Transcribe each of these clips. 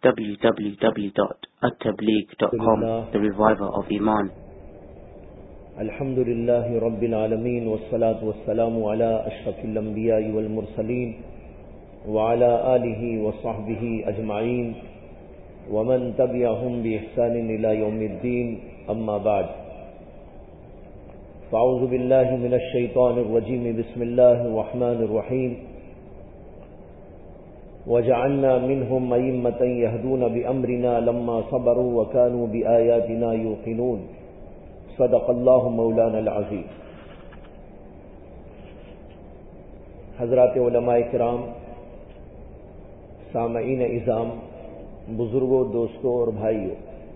www.attableek.com, the reviver of Iman. Alhamdulillahi Rabbil Alameen, wassalatu wassalamu ala ashrafil anbiya'i wal mursaleen, wa ala alihi wa sahbihi ajma'in, wa man tabi'ahum bi ihsanin ila yawmiddin, amma ba'd. Fa'udhu billahi minash shaitanir rajim, bismillahir rahmanir rahim. وَجَعَلْنَا مِنْهُمْ أَئِمَّةً يَهْدُونَ بِأَمْرِنَا لَمَّا صَبَرُوا وَكَانُوا بِآيَاتِنَا يُوقِنُونَ صدق اللہ مولانا العظیم. حضرات علماء کرام، سامعین اعظام، بزرگوں، دوستوں اور بھائیوں،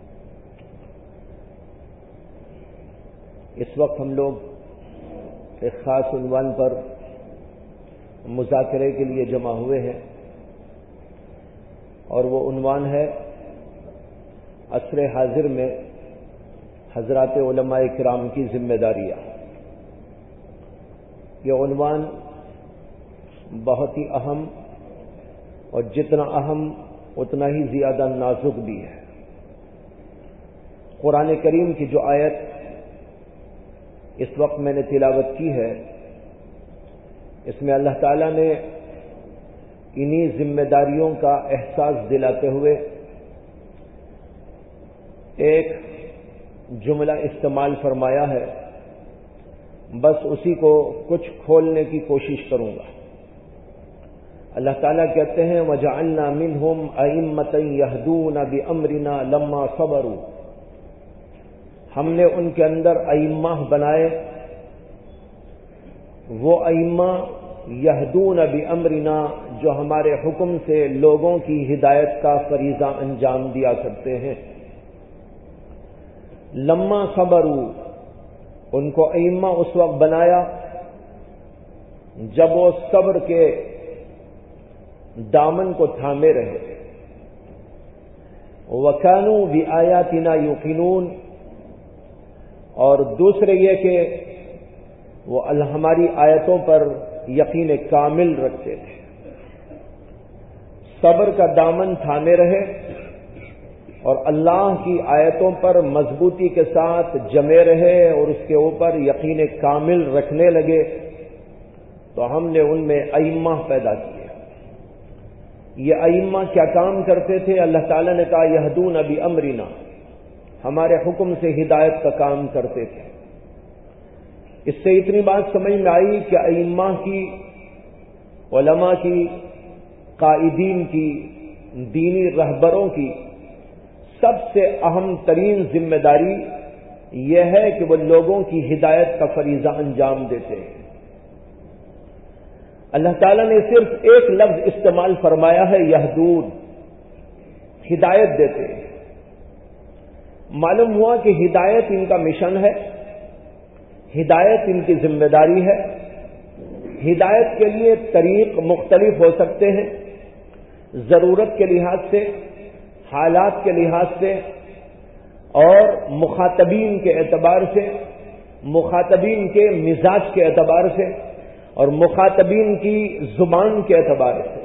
اس وقت ہم لوگ ایک خاص عنوان پر مذاکرے کے لیے جمع ہوئے ہیں، اور وہ عنوان ہے عصر حاضر میں حضرات علماء کرام کی ذمہ داریاں. یہ عنوان بہت ہی اہم، اور جتنا اہم اتنا ہی زیادہ نازک بھی ہے. قرآن کریم کی جو آیت اس وقت میں نے تلاوت کی ہے، اس میں اللہ تعالیٰ نے انہی ذمہ داریوں کا احساس دلاتے ہوئے ایک جملہ استعمال فرمایا ہے. بس اسی کو کچھ کھولنے کی کوشش کروں گا. اللہ تعالیٰ کہتے ہیں وَجَعَلْنَا مِنْهُمْ أَئِمَّةً يَهْدُونَ بِأَمْرِنَا لَمَّا صَبَرُوا. ہم نے ان کے اندر ائمہ بنائے، وہ ائمہ یہدون بامرنا، جو ہمارے حکم سے لوگوں کی ہدایت کا فریضہ انجام دیا کرتے ہیں. لما صبروا، ان کو ائمہ اس وقت بنایا جب وہ صبر کے دامن کو تھامے رہے. وَكَانُوا بِآيَاتِنَا يُوقِنُونَ، اور دوسرے یہ کہ وہ ہماری آیتوں پر یقین کامل رکھتے تھے. صبر کا دامن تھامے رہے اور اللہ کی آیتوں پر مضبوطی کے ساتھ جمے رہے اور اس کے اوپر یقین کامل رکھنے لگے، تو ہم نے ان میں ائمہ پیدا کیے. یہ ائمہ کیا کام کرتے تھے؟ اللہ تعالیٰ نے کہا یہدون بامرنا، ہمارے حکم سے ہدایت کا کام کرتے تھے. اس سے اتنی بات سمجھ میں آئی کہ ائمہ کی، علماء کی، قائدین کی، دینی رہبروں کی سب سے اہم ترین ذمہ داری یہ ہے کہ وہ لوگوں کی ہدایت کا فریضہ انجام دیتے ہیں. اللہ تعالیٰ نے صرف ایک لفظ استعمال فرمایا ہے، یہدون، ہدایت دیتے ہیں. معلوم ہوا کہ ہدایت ان کا مشن ہے، ہدایت ان کی ذمہ داری ہے. ہدایت کے لیے طریق مختلف ہو سکتے ہیں، ضرورت کے لحاظ سے، حالات کے لحاظ سے، اور مخاطبین کے اعتبار سے، مخاطبین کے مزاج کے اعتبار سے، اور مخاطبین کی زبان کے اعتبار سے.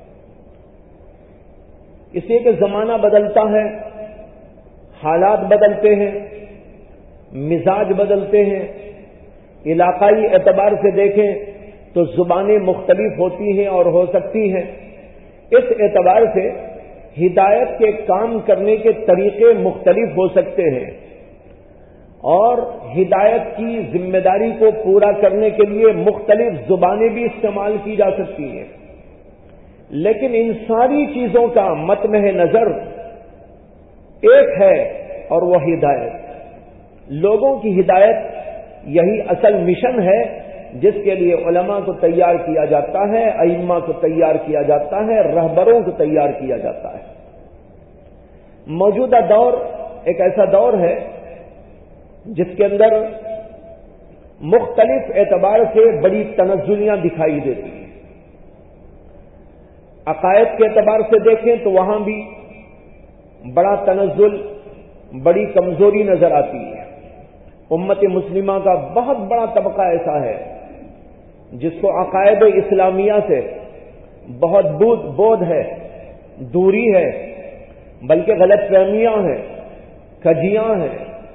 اس لیے کہ زمانہ بدلتا ہے، حالات بدلتے ہیں، مزاج بدلتے ہیں. علاقائی اعتبار سے دیکھیں تو زبانیں مختلف ہوتی ہیں اور ہو سکتی ہیں. اس اعتبار سے ہدایت کے کام کرنے کے طریقے مختلف ہو سکتے ہیں، اور ہدایت کی ذمہ داری کو پورا کرنے کے لیے مختلف زبانیں بھی استعمال کی جا سکتی ہیں. لیکن ان ساری چیزوں کا مطمع نظر ایک ہے، اور وہ ہدایت. لوگوں کی ہدایت یہی اصل مشن ہے جس کے لیے علماء کو تیار کیا جاتا ہے، ائمہ کو تیار کیا جاتا ہے، رہبروں کو تیار کیا جاتا ہے. موجودہ دور ایک ایسا دور ہے جس کے اندر مختلف اعتبار سے بڑی تنزلیاں دکھائی دیتی ہیں. عقائد کے اعتبار سے دیکھیں تو وہاں بھی بڑا تنزل، بڑی کمزوری نظر آتی ہے. امت مسلمہ کا بہت بڑا طبقہ ایسا ہے جس کو عقائد اسلامیہ سے بہت بود ہے، دوری ہے، بلکہ غلط فہمیاں ہیں، کھجیاں ہیں۔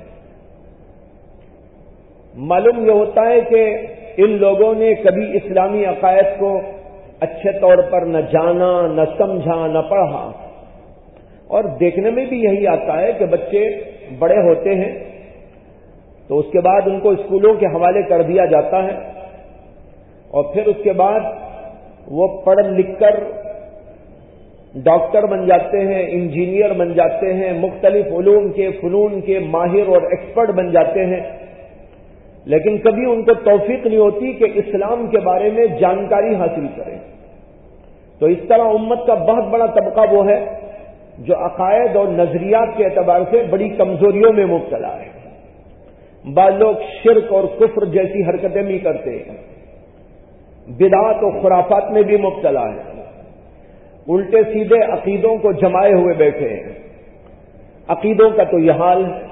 معلوم یہ ہوتا ہے کہ ان لوگوں نے کبھی اسلامی عقائد کو اچھے طور پر نہ جانا، نہ سمجھا، نہ پڑھا، اور دیکھنے میں بھی یہی آتا ہے کہ بچے بڑے ہوتے ہیں تو اس کے بعد ان کو اسکولوں کے حوالے کر دیا جاتا ہے، اور پھر اس کے بعد وہ پڑھ لکھ کر ڈاکٹر بن جاتے ہیں، انجینئر بن جاتے ہیں، مختلف علوم کے، فنون کے ماہر اور ایکسپرٹ بن جاتے ہیں، لیکن کبھی ان کو توفیق نہیں ہوتی کہ اسلام کے بارے میں جانکاری حاصل کریں۔ تو اس طرح امت کا بہت بڑا طبقہ وہ ہے جو عقائد اور نظریات کے اعتبار سے بڑی کمزوریوں میں مبتلا ہے۔ بعض لوگ شرک اور کفر جیسی حرکتیں بھی کرتے ہیں، بدعات و خرافات میں بھی مبتلا ہے، الٹے سیدھے عقیدوں کو جمائے ہوئے بیٹھے ہیں۔ عقیدوں کا تو یہ حال ہے۔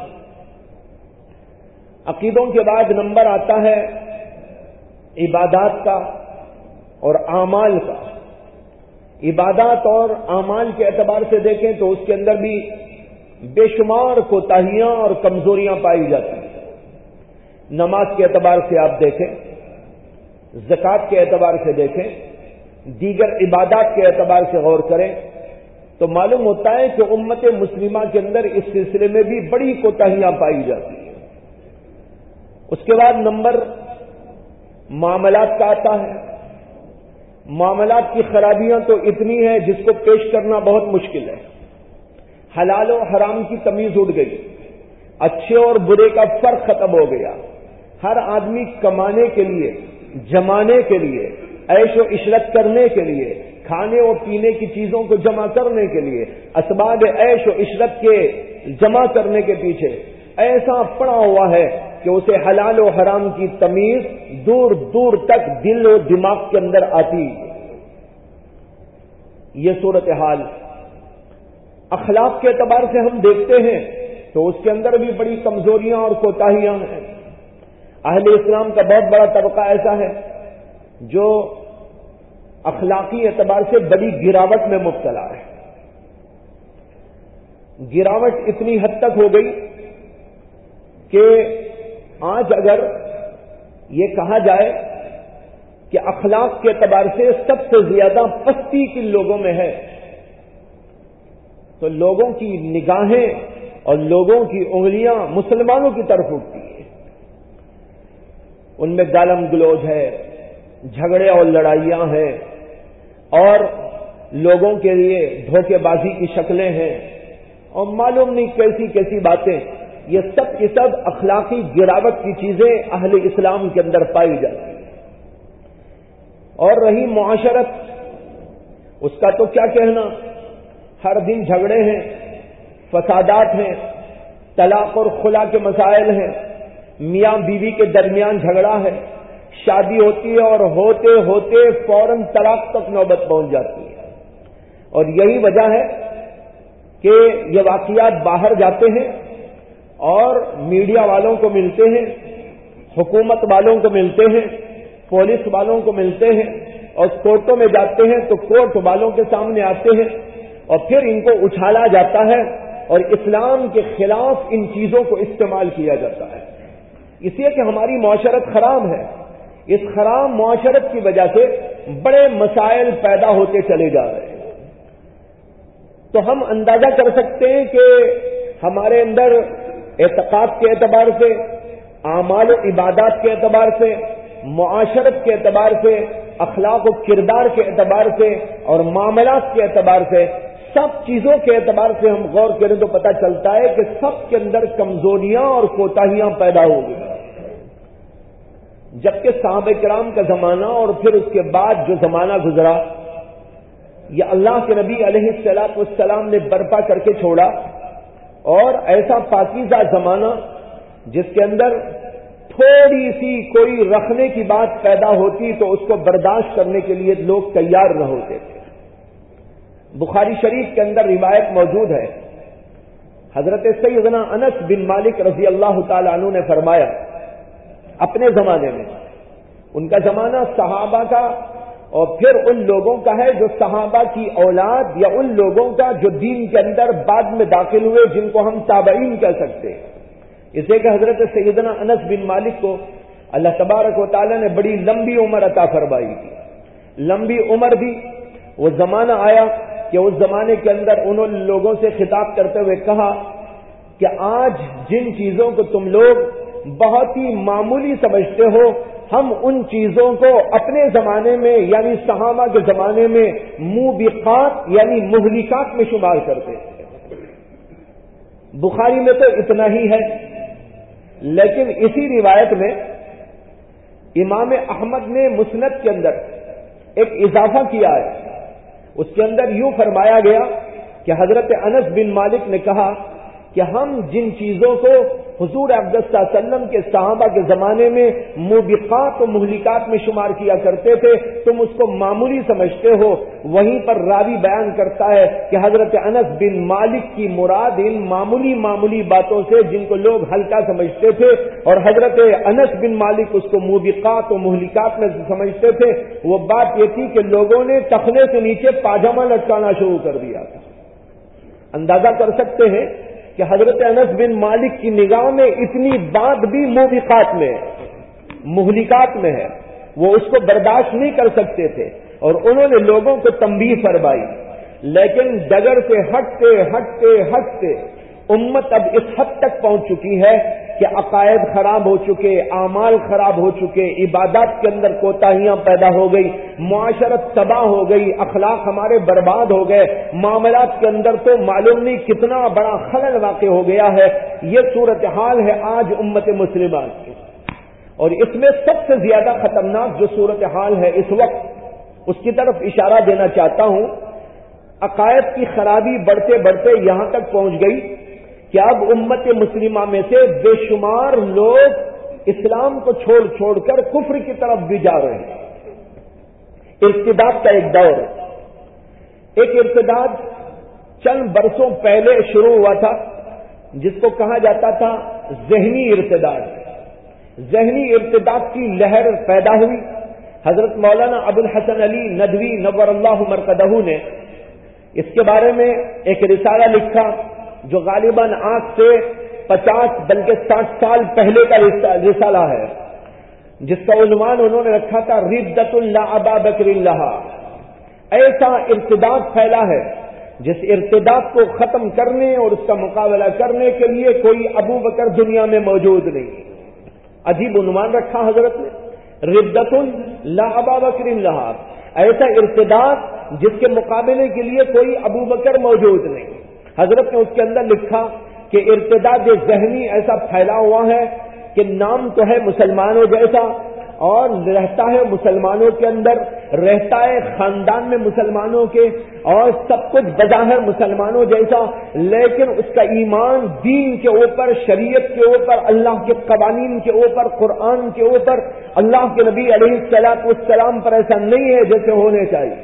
عقیدوں کے بعد نمبر آتا ہے عبادات کا اور اعمال کا۔ عبادات اور اعمال کے اعتبار سے دیکھیں تو اس کے اندر بھی بے شمار کوتاہیاں اور کمزوریاں پائی جاتی ہیں۔ نماز کے اعتبار سے آپ دیکھیں، زکوٰۃ کے اعتبار سے دیکھیں، دیگر عبادات کے اعتبار سے غور کریں تو معلوم ہوتا ہے کہ امت مسلمہ کے اندر اس سلسلے میں بھی بڑی کوتاہیاں پائی جاتی ہیں۔ اس کے بعد نمبر معاملات کا آتا ہے۔ معاملات کی خرابیاں تو اتنی ہیں جس کو پیش کرنا بہت مشکل ہے۔ حلال و حرام کی تمیز اٹھ گئی، اچھے اور برے کا فرق ختم ہو گیا۔ ہر آدمی کمانے کے لیے، جمانے کے لیے، عیش و عشرت کرنے کے لیے، کھانے اور پینے کی چیزوں کو جمع کرنے کے لیے، اسباب عیش و عشرت کے جمع کرنے کے پیچھے ایسا پڑا ہوا ہے کہ اسے حلال و حرام کی تمیز دور دور تک دل و دماغ کے اندر آتی۔ یہ صورتحال اخلاق کے اعتبار سے ہم دیکھتے ہیں تو اس کے اندر بھی بڑی کمزوریاں اور کوتاہیاں ہیں۔ اہل اسلام کا بہت بڑا طبقہ ایسا ہے جو اخلاقی اعتبار سے بڑی گراوٹ میں مبتلا ہے۔ گراوٹ اتنی حد تک ہو گئی کہ آج اگر یہ کہا جائے کہ اخلاق کے اعتبار سے سب سے زیادہ پستی کن لوگوں میں ہے تو لوگوں کی نگاہیں اور لوگوں کی انگلیاں مسلمانوں کی طرف اٹھتی ہیں۔ ان میں گالم گلوچ ہے، جھگڑے اور لڑائیاں ہیں، اور لوگوں کے لیے دھوکے بازی کی شکلیں ہیں، اور معلوم نہیں کیسی کیسی باتیں۔ یہ سب کی سب اخلاقی گراوٹ کی چیزیں اہل اسلام کے اندر پائی جاتی ہیں۔ اور رہی معاشرت، اس کا تو کیا کہنا، ہر دن جھگڑے ہیں، فسادات ہیں، طلاق اور خلا کے مسائل ہیں، میاں بیوی کے درمیان جھگڑا ہے، شادی ہوتی ہے اور ہوتے ہوتے فوراً طلاق تک نوبت پہنچ جاتی ہے۔ اور یہی وجہ ہے کہ یہ واقعات باہر جاتے ہیں اور میڈیا والوں کو ملتے ہیں، حکومت والوں کو ملتے ہیں، پولیس والوں کو ملتے ہیں، اور کورٹوں میں جاتے ہیں تو کورٹ والوں کے سامنے آتے ہیں، اور پھر ان کو اچھالا جاتا ہے اور اسلام کے خلاف ان چیزوں کو استعمال کیا جاتا ہے، اس لیے کہ ہماری معاشرت خراب ہے۔ اس خراب معاشرت کی وجہ سے بڑے مسائل پیدا ہوتے چلے جا رہے ہیں۔ تو ہم اندازہ کر سکتے ہیں کہ ہمارے اندر اعتقاد کے اعتبار سے، اعمال و عبادات کے اعتبار سے، معاشرت کے اعتبار سے، اخلاق و کردار کے اعتبار سے اور معاملات کے اعتبار سے، سب چیزوں کے اعتبار سے ہم غور کریں تو پتہ چلتا ہے کہ سب کے اندر کمزوریاں اور کوتاہیاں پیدا ہو گئی۔ جبکہ صحابہ کرام کا زمانہ اور پھر اس کے بعد جو زمانہ گزرا، یہ اللہ کے نبی علیہ الصلوۃ والسلام نے برپا کر کے چھوڑا، اور ایسا پاکیزہ زمانہ جس کے اندر تھوڑی سی کوئی رکھنے کی بات پیدا ہوتی تو اس کو برداشت کرنے کے لیے لوگ تیار نہ ہوتے تھے۔ بخاری شریف کے اندر روایت موجود ہے، حضرت سیدنا انس بن مالک رضی اللہ تعالی عنہ نے فرمایا، اپنے زمانے میں، ان کا زمانہ صحابہ کا اور پھر ان لوگوں کا ہے جو صحابہ کی اولاد یا ان لوگوں کا جو دین کے اندر بعد میں داخل ہوئے جن کو ہم تابعین کہہ سکتے ہیں. اسے کہ حضرت سیدنا انس بن مالک کو اللہ تبارک و تعالی نے بڑی لمبی عمر عطا فرمائی تھی. لمبی عمر بھی وہ زمانہ آیا کہ اس زمانے کے اندر انہوں نے لوگوں سے خطاب کرتے ہوئے کہا کہ آج جن چیزوں کو تم لوگ بہت ہی معمولی سمجھتے ہو ہم ان چیزوں کو اپنے زمانے میں یعنی صحابہ کے زمانے میں موبقات یعنی مہلکات میں شمار کرتے تھے. بخاری میں تو اتنا ہی ہے، لیکن اسی روایت میں امام احمد نے مسند کے اندر ایک اضافہ کیا ہے. اس کے اندر یوں فرمایا گیا کہ حضرت انس بن مالک نے کہا کہ ہم جن چیزوں کو حضور اقدس صلی اللہ علیہ وسلم کے صحابہ کے زمانے میں موبقات و مہلکات میں شمار کیا کرتے تھے تم اس کو معمولی سمجھتے ہو. وہیں پر راوی بیان کرتا ہے کہ حضرت انس بن مالک کی مراد ان معمولی باتوں سے جن کو لوگ ہلکا سمجھتے تھے اور حضرت انس بن مالک اس کو موبقات و مہلکات میں سمجھتے تھے، وہ بات یہ تھی کہ لوگوں نے ٹخنے سے نیچے پاجامہ لٹکانا شروع کر دیا تھا. اندازہ کر سکتے ہیں کہ حضرت انس بن مالک کی نگاہ میں اتنی بات بھی موبقات میں مہلکات میں ہے، وہ اس کو برداشت نہیں کر سکتے تھے اور انہوں نے لوگوں کو تنبیہ فرمائی. لیکن ڈگر سے ہٹتے امت اب اس حد تک پہنچ چکی ہے کہ عقائد خراب ہو چکے، اعمال خراب ہو چکے، عبادات کے اندر کوتاہیاں پیدا ہو گئی، معاشرت تباہ ہو گئی، اخلاق ہمارے برباد ہو گئے، معاملات کے اندر تو معلوم نہیں کتنا بڑا خلل واقع ہو گیا ہے. یہ صورتحال ہے آج امت مسلمہ کی. اور اس میں سب سے زیادہ خطرناک جو صورتحال ہے اس وقت اس کی طرف اشارہ دینا چاہتا ہوں. عقائد کی خرابی بڑھتے بڑھتے یہاں تک پہنچ گئی کہ اب امت مسلمہ میں سے بے شمار لوگ اسلام کو چھوڑ کر کفر کی طرف بھی جا رہے ہیں. ارتداد کا ایک دور، ایک ارتداد چند برسوں پہلے شروع ہوا تھا جس کو کہا جاتا تھا ذہنی ارتداد. ذہنی ارتداد کی لہر پیدا ہوئی. حضرت مولانا ابو الحسن علی ندوی نور اللہ مرقدہ نے اس کے بارے میں ایک رسالہ لکھا جو غالباً آج سے 50 بلکہ 60 سال پہلے کا رسالہ ہے، جس کا عنوان انہوں نے رکھا تھا ردۃ لا ابا بکر لہا. ایسا ارتداد پھیلا ہے جس ارتداد کو ختم کرنے اور اس کا مقابلہ کرنے کے لیے کوئی ابو بکر دنیا میں موجود نہیں. عجیب عنوان رکھا حضرت نے، ردۃ لا ابا بکر لہا، ایسا ارتداد جس کے مقابلے کے لیے کوئی ابو بکر موجود نہیں. حضرت نے اس کے اندر لکھا کہ ارتداد ذہنی ایسا پھیلا ہوا ہے کہ نام تو ہے مسلمانوں جیسا اور رہتا ہے مسلمانوں کے اندر، رہتا ہے خاندان میں مسلمانوں کے اور سب کچھ بظاہر مسلمانوں جیسا، لیکن اس کا ایمان دین کے اوپر، شریعت کے اوپر، اللہ کے قوانین کے اوپر، قرآن کے اوپر، اللہ کے نبی علیہ الصلوۃ والسلام پر ایسا نہیں ہے جیسے ہونے چاہیے.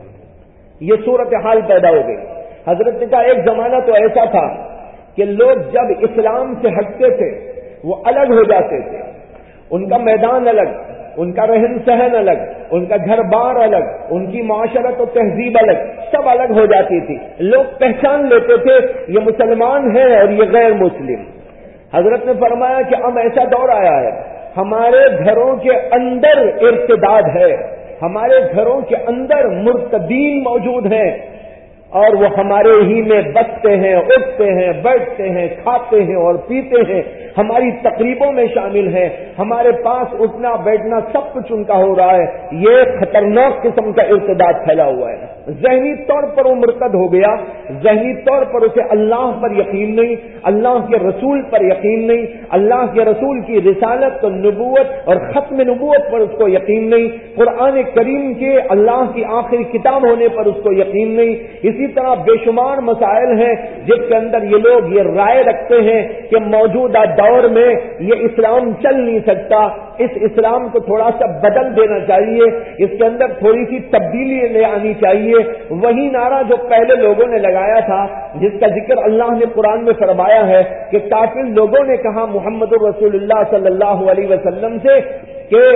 یہ صورتحال پیدا ہو گئی. حضرت کا ایک زمانہ تو ایسا تھا کہ لوگ جب اسلام سے ہٹتے تھے وہ الگ ہو جاتے تھے. ان کا میدان الگ، ان کا رہن سہن الگ، ان کا گھر بار الگ، ان کی معاشرت و تہذیب الگ، سب الگ ہو جاتی تھی. لوگ پہچان لیتے تھے یہ مسلمان ہے اور یہ غیر مسلم. حضرت نے فرمایا کہ اب ایسا دور آیا ہے ہمارے گھروں کے اندر ارتداد ہے، ہمارے گھروں کے اندر مرتدین موجود ہیں اور وہ ہمارے ہی میں بستے ہیں، اٹھتے ہیں، بیٹھتے ہیں، کھاتے ہیں اور پیتے ہیں، ہماری تقریبوں میں شامل ہیں، ہمارے پاس اٹھنا بیٹھنا سب کچھ ان کا ہو رہا ہے. یہ خطرناک قسم کا ارتداد پھیلا ہوا ہے. ذہنی طور پر وہ مرتد ہو گیا، ذہنی طور پر اسے اللہ پر یقین نہیں، اللہ کے رسول پر یقین نہیں، اللہ کے رسول کی رسالت و نبوت اور ختم نبوت پر اس کو یقین نہیں، قرآن کریم کے اللہ کی آخری کتاب ہونے پر اس کو یقین نہیں. اسی طرح بے شمار مسائل ہیں جس کے اندر یہ لوگ یہ رائے رکھتے ہیں کہ موجودہ دور میں یہ اسلام چل نہیں سکتا، اس اسلام کو تھوڑا سا بدل دینا چاہیے، اس کے اندر تھوڑی سی تبدیلی لے آنی چاہیے. وہی نعرہ جو پہلے لوگوں نے لگایا تھا جس کا ذکر اللہ نے قرآن میں فرمایا ہے کہ کافر لوگوں نے کہا محمد رسول اللہ صلی اللہ علیہ وسلم سے کہ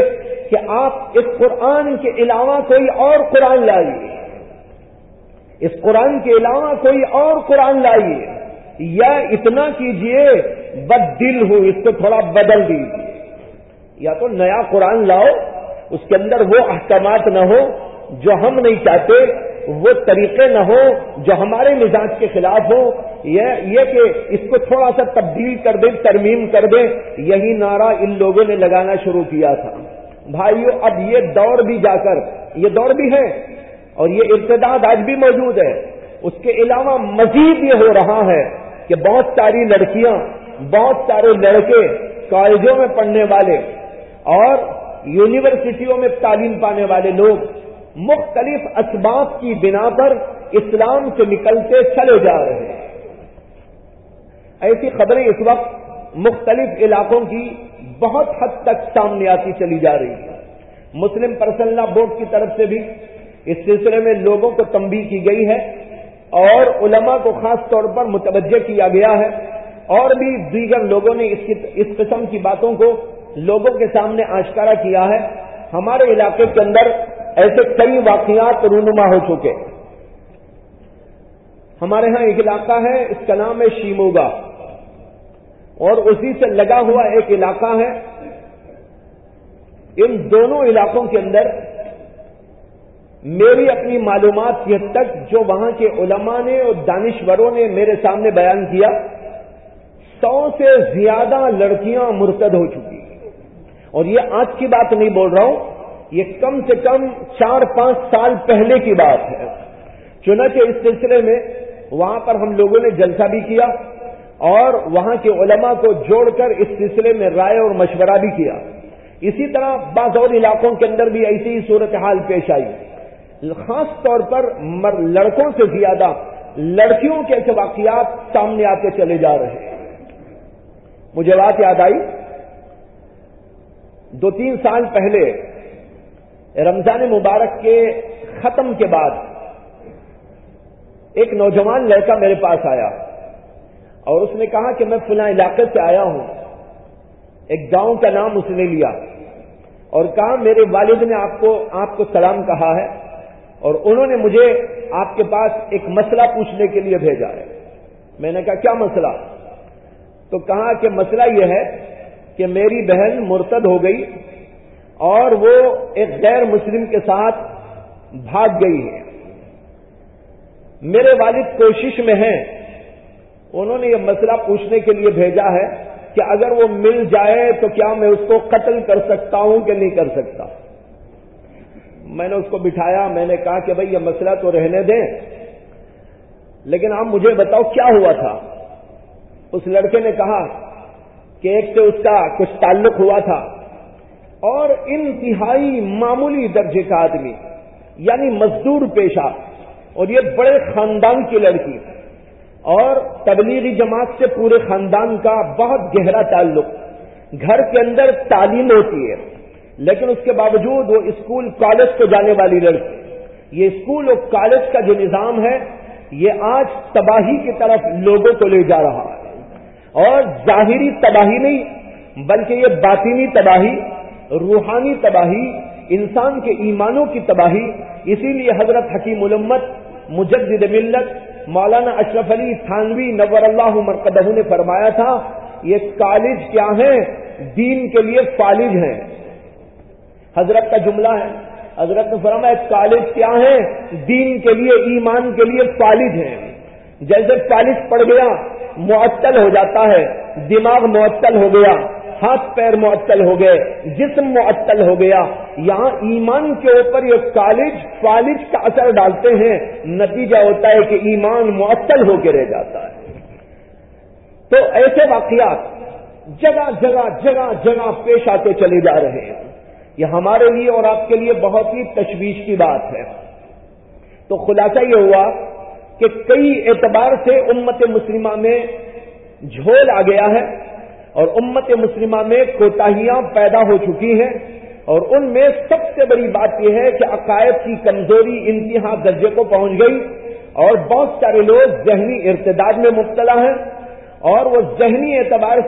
کہ آپ اس قرآن کے علاوہ کوئی اور قرآن لائیے، اس قرآن کے علاوہ کوئی اور قرآن لائیے، یا اتنا کیجئے بد دل ہو اس کو تھوڑا بدل دیجیے، یا تو نیا قرآن لاؤ، اس کے اندر وہ احکامات نہ ہو جو ہم نہیں چاہتے، وہ طریقے نہ ہو جو ہمارے مزاج کے خلاف ہو، یہ کہ اس کو تھوڑا سا تبدیل کر دیں، ترمیم کر دیں۔ یہی نعرہ ان لوگوں نے لگانا شروع کیا تھا۔ بھائیو، اب یہ دور بھی جا کر، یہ دور بھی ہے اور یہ ارتداد آج بھی موجود ہے۔ اس کے علاوہ مزید یہ ہو رہا ہے کہ بہت ساری لڑکیاں، بہت سارے لڑکے کالجوں میں پڑھنے والے اور یونیورسٹیوں میں تعلیم پانے والے لوگ مختلف اسباب کی بنا پر اسلام سے نکلتے چلے جا رہے ہیں۔ ایسی خبریں اس وقت مختلف علاقوں کی بہت حد تک سامنے آتی چلی جا رہی ہیں۔ مسلم پرسنل لا بورڈ کی طرف سے بھی اس سلسلے میں لوگوں کو تنبیہ کی گئی ہے اور علماء کو خاص طور پر متوجہ کیا گیا ہے، اور بھی دیگر لوگوں نے اس قسم کی باتوں کو لوگوں کے سامنے آشکارا کیا ہے۔ ہمارے علاقے کے اندر ایسے کئی واقعات رونما ہو چکے۔ ہمارے ہاں ایک علاقہ ہے، اس کا نام ہے شیموگا، اور اسی سے لگا ہوا ایک علاقہ ہے۔ ان دونوں علاقوں کے اندر میری اپنی معلومات کی حد تک جو وہاں کے علماء نے اور دانشوروں نے میرے سامنے بیان کیا، 100 سے زیادہ لڑکیاں مرتد ہو چکی ہیں، اور یہ آج کی بات نہیں بول رہا ہوں، یہ کم سے کم 4-5 سال پہلے کی بات ہے۔ چنانچہ اس سلسلے میں وہاں پر ہم لوگوں نے جلسہ بھی کیا اور وہاں کے علماء کو جوڑ کر اس سلسلے میں رائے اور مشورہ بھی کیا۔ اسی طرح بعض اور علاقوں کے اندر بھی ایسی ہی صورتحال پیش آئی، خاص طور پر لڑکوں سے زیادہ لڑکیوں کے ایسے واقعات سامنے آتے چلے جا رہے ہیں۔ مجھے بات یاد آئی، 2-3 سال پہلے رمضان مبارک کے ختم کے بعد ایک نوجوان لڑکا میرے پاس آیا اور اس نے کہا کہ میں فلاں علاقے سے آیا ہوں۔ ایک گاؤں کا نام اس نے لیا اور کہا میرے والد نے آپ کو سلام کہا ہے اور انہوں نے مجھے آپ کے پاس ایک مسئلہ پوچھنے کے لیے بھیجا ہے۔ میں نے کہا کیا مسئلہ؟ تو کہا کہ مسئلہ یہ ہے کہ میری بہن مرتد ہو گئی اور وہ ایک غیر مسلم کے ساتھ بھاگ گئی ہے۔ میرے والد کوشش میں ہیں، انہوں نے یہ مسئلہ پوچھنے کے لیے بھیجا ہے کہ اگر وہ مل جائے تو کیا میں اس کو قتل کر سکتا ہوں کہ نہیں کر سکتا۔ میں نے اس کو بٹھایا، میں نے کہا کہ بھئی یہ مسئلہ تو رہنے دیں، لیکن آپ مجھے بتاؤ کیا ہوا تھا۔ اس لڑکے نے کہا کہ ایک سے اس کا کچھ تعلق ہوا تھا اور انتہائی معمولی درجے کا آدمی، یعنی مزدور پیشہ، اور یہ بڑے خاندان کی لڑکی اور تبلیغی جماعت سے پورے خاندان کا بہت گہرا تعلق۔ گھر کے اندر تعلیم ہوتی ہے لیکن اس کے باوجود وہ اسکول کالج کو جانے والی لڑکی۔ یہ اسکول اور کالج کا جو نظام ہے یہ آج تباہی کی طرف لوگوں کو لے جا رہا ہے، اور ظاہری تباہی نہیں بلکہ یہ باطنی تباہی، روحانی تباہی، انسان کے ایمانوں کی تباہی۔ اسی لیے حضرت حکیم الامت مجدد ملت مولانا اشرف علی تھانوی نور اللہ مرقدہ نے فرمایا تھا، یہ کالج کیا ہیں؟ دین کے لیے فالج ہیں۔ حضرت کا جملہ ہے، حضرت نے فرمایا کالج کیا ہیں؟ دین کے لیے، ایمان کے لیے فالج ہیں۔ جیسے فالج پڑ گیا معطل ہو جاتا ہے، دماغ معطل ہو گیا، ہاتھ پیر معطل ہو گئے، جسم معطل ہو گیا، یہاں ایمان کے اوپر یہ کالج فالج کا اثر ڈالتے ہیں، نتیجہ ہوتا ہے کہ ایمان معطل ہو کے رہ جاتا ہے۔ تو ایسے واقعات جگہ جگہ جگہ جگہ پیش آتے چلے جا رہے ہیں۔ یہ ہمارے لیے اور آپ کے لیے بہت ہی تشویش کی بات ہے۔ تو خلاصہ یہ ہوا کہ کئی اعتبار سے امت مسلمہ میں جھول آ گیا ہے اور امت مسلمہ میں کوتاہیاں پیدا ہو چکی ہیں، اور ان میں سب سے بڑی بات یہ ہے کہ عقائد کی کمزوری انتہا درجے کو پہنچ گئی، اور بہت سارے لوگ ذہنی ارتداد میں مبتلا ہیں، اور وہ ذہنی اعتبار سے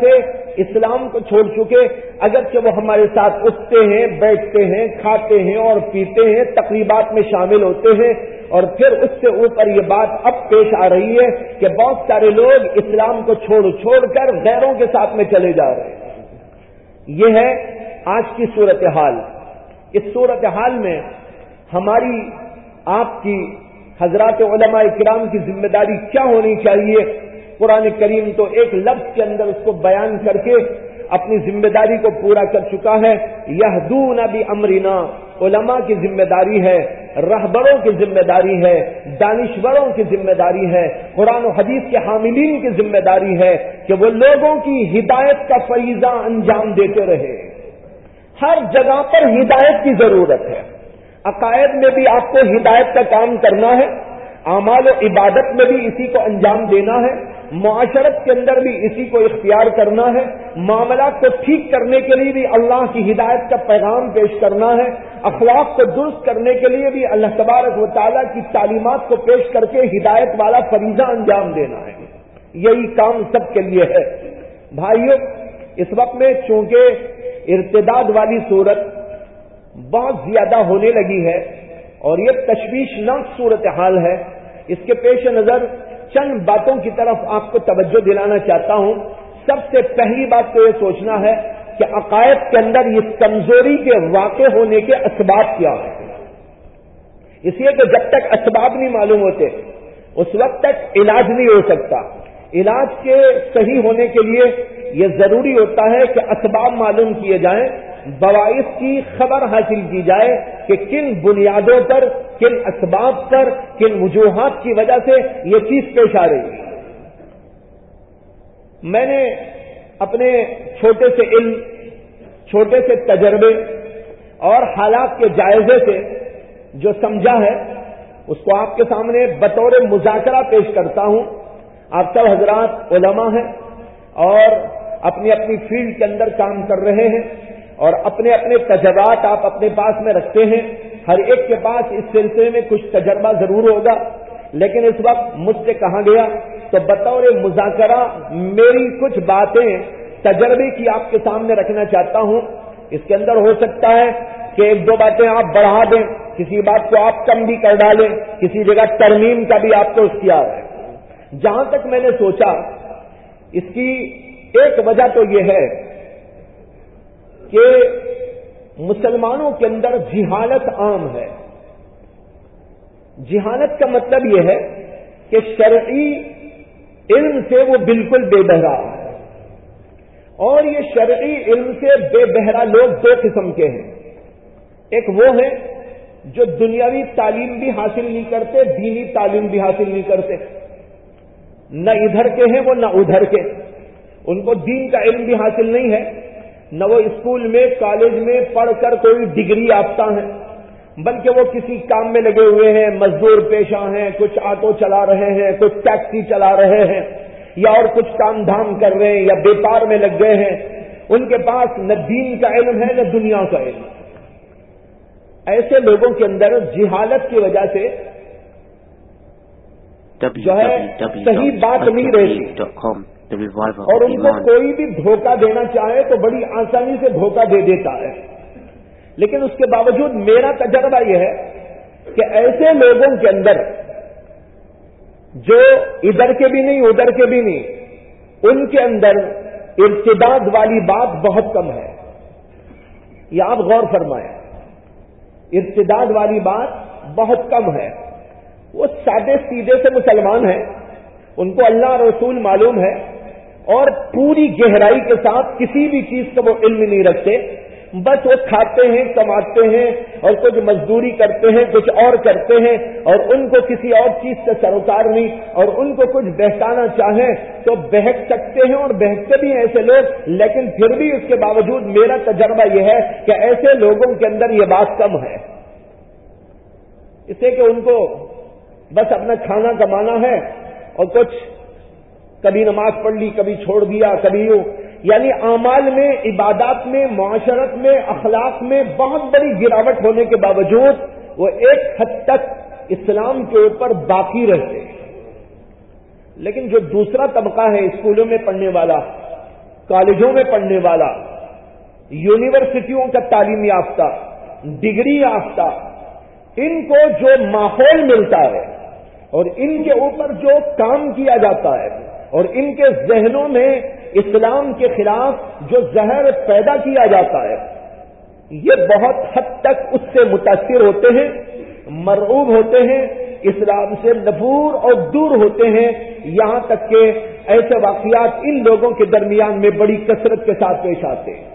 اسلام کو چھوڑ چکے، اگرچہ وہ ہمارے ساتھ اٹھتے ہیں، بیٹھتے ہیں، کھاتے ہیں اور پیتے ہیں، تقریبات میں شامل ہوتے ہیں، اور پھر اس سے اوپر یہ بات اب پیش آ رہی ہے کہ بہت سارے لوگ اسلام کو چھوڑ کر غیروں کے ساتھ میں چلے جا رہے ہیں۔ یہ ہے آج کی صورتحال۔ اس صورتحال میں ہماری، آپ کی، حضرات علماء کرام کی ذمہ داری کیا ہونی چاہیے؟ قرآن کریم تو ایک لفظ کے اندر اس کو بیان کر کے اپنی ذمہ داری کو پورا کر چکا ہے۔ یہدون بامرنا، علماء کی ذمہ داری ہے، رہبروں کی ذمہ داری ہے، دانشوروں کی ذمہ داری ہے، قرآن و حدیث کے حاملین کی ذمہ داری ہے کہ وہ لوگوں کی ہدایت کا فریضہ انجام دیتے رہے۔ ہر جگہ پر ہدایت کی ضرورت ہے۔ عقائد میں بھی آپ کو ہدایت کا کام کرنا ہے، اعمال و عبادت میں بھی اسی کو انجام دینا ہے، معاشرت کے اندر بھی اسی کو اختیار کرنا ہے، معاملات کو ٹھیک کرنے کے لیے بھی اللہ کی ہدایت کا پیغام پیش کرنا ہے، اخلاق کو درست کرنے کے لیے بھی اللہ تبارک و تعالیٰ کی تعلیمات کو پیش کر کے ہدایت والا فریضہ انجام دینا ہے۔ یہی کام سب کے لیے ہے۔ بھائیو، اس وقت میں چونکہ ارتداد والی صورت بہت زیادہ ہونے لگی ہے اور یہ تشویشناک صورتحال ہے، اس کے پیش نظر چند باتوں کی طرف آپ کو توجہ دلانا چاہتا ہوں۔ سب سے پہلی بات تو یہ سوچنا ہے کہ عقائد کے اندر اس کمزوری کے واقع ہونے کے اسباب کیا ہیں۔ اس لیے کہ جب تک اسباب نہیں معلوم ہوتے اس وقت تک علاج نہیں ہو سکتا۔ علاج کے صحیح ہونے کے لیے یہ ضروری ہوتا ہے کہ اسباب معلوم کیے جائیں، بواعث کی خبر حاصل کی جائے کہ کن بنیادوں پر، کن اسباب پر، کن وجوہات کی وجہ سے یہ چیز پیش آ رہی ہے۔ میں نے اپنے چھوٹے سے علم، چھوٹے سے تجربے اور حالات کے جائزے سے جو سمجھا ہے اس کو آپ کے سامنے بطور مذاکرہ پیش کرتا ہوں۔ آپ سب حضرات علماء ہیں اور اپنی اپنی فیلڈ کے اندر کام کر رہے ہیں اور اپنے اپنے تجربات آپ اپنے پاس میں رکھتے ہیں۔ ہر ایک کے پاس اس سلسلے میں کچھ تجربہ ضرور ہوگا، لیکن اس وقت مجھ سے کہا گیا تو بطور مذاکرہ میری کچھ باتیں تجربے کی آپ کے سامنے رکھنا چاہتا ہوں۔ اس کے اندر ہو سکتا ہے کہ ایک دو باتیں آپ بڑھا دیں، کسی بات کو آپ کم بھی کر ڈالیں، کسی جگہ ترمیم کا بھی آپ کو اختیار ہے۔ جہاں تک میں نے سوچا اس کی ایک وجہ تو یہ ہے کہ مسلمانوں کے اندر جہالت عام ہے۔ جہالت کا مطلب یہ ہے کہ شرعی علم سے وہ بالکل بے بہرا ہے، اور یہ شرعی علم سے بے بہرا لوگ دو قسم کے ہیں۔ ایک وہ ہیں جو دنیاوی تعلیم بھی حاصل نہیں کرتے، دینی تعلیم بھی حاصل نہیں کرتے، نہ ادھر کے ہیں وہ نہ ادھر کے، ان کو دین کا علم بھی حاصل نہیں ہے، نہ وہ اسکول میں کالج میں پڑھ کر کوئی ڈگری یافتہ ہیں، بلکہ وہ کسی کام میں لگے ہوئے ہیں، مزدور پیشہ ہیں، کچھ آٹو چلا رہے ہیں، کچھ ٹیکسی چلا رہے ہیں، یا اور کچھ کام دھام کر رہے ہیں، یا بیپار میں لگ گئے ہیں۔ ان کے پاس نہ دین کا علم ہے نہ دنیا کا علم۔ ایسے لوگوں کے اندر جہالت کی وجہ سے جو ہے صحیح بات نہیں رہتی، اور ان کو کوئی بھی دھوکہ دینا چاہے تو بڑی آسانی سے دھوکہ دے دیتا ہے۔ لیکن اس کے باوجود میرا تجربہ یہ ہے کہ ایسے لوگوں کے اندر جو ادھر کے بھی نہیں ادھر کے بھی نہیں، ان کے اندر ارتداد والی بات بہت کم ہے۔ یہ آپ غور فرمائیں، ارتداد والی بات بہت کم ہے۔ وہ سادے سیدھے سے مسلمان ہیں، ان کو اللہ رسول معلوم ہے، اور پوری گہرائی کے ساتھ کسی بھی چیز کا وہ علم نہیں رکھتے، بس وہ کھاتے ہیں، کماتے ہیں، اور کچھ مزدوری کرتے ہیں، کچھ اور کرتے ہیں، اور ان کو کسی اور چیز سے سروکار نہیں، اور ان کو کچھ بہکانا چاہیں تو بہک سکتے ہیں، اور بہکتے بھی ہیں ایسے لوگ۔ لیکن پھر بھی اس کے باوجود میرا تجربہ یہ ہے کہ ایسے لوگوں کے اندر یہ بات کم ہے، اس سے کہ ان کو بس اپنا کھانا کمانا ہے، اور کچھ کبھی نماز پڑھ لی، کبھی چھوڑ دیا، کبھی یوں، یعنی اعمال میں، عبادات میں، معاشرت میں، اخلاق میں بہت بڑی گراوٹ ہونے کے باوجود وہ ایک حد تک اسلام کے اوپر باقی رہتے ہیں۔ لیکن جو دوسرا طبقہ ہے اسکولوں میں پڑھنے والا، کالجوں میں پڑھنے والا، یونیورسٹیوں کا تعلیم یافتہ، ڈگری یافتہ، ان کو جو ماحول ملتا ہے اور ان کے اوپر جو کام کیا جاتا ہے اور ان کے ذہنوں میں اسلام کے خلاف جو زہر پیدا کیا جاتا ہے، یہ بہت حد تک اس سے متاثر ہوتے ہیں، مرعوب ہوتے ہیں، اسلام سے نفور اور دور ہوتے ہیں، یہاں تک کہ ایسے واقعات ان لوگوں کے درمیان میں بڑی کثرت کے ساتھ پیش آتے ہیں۔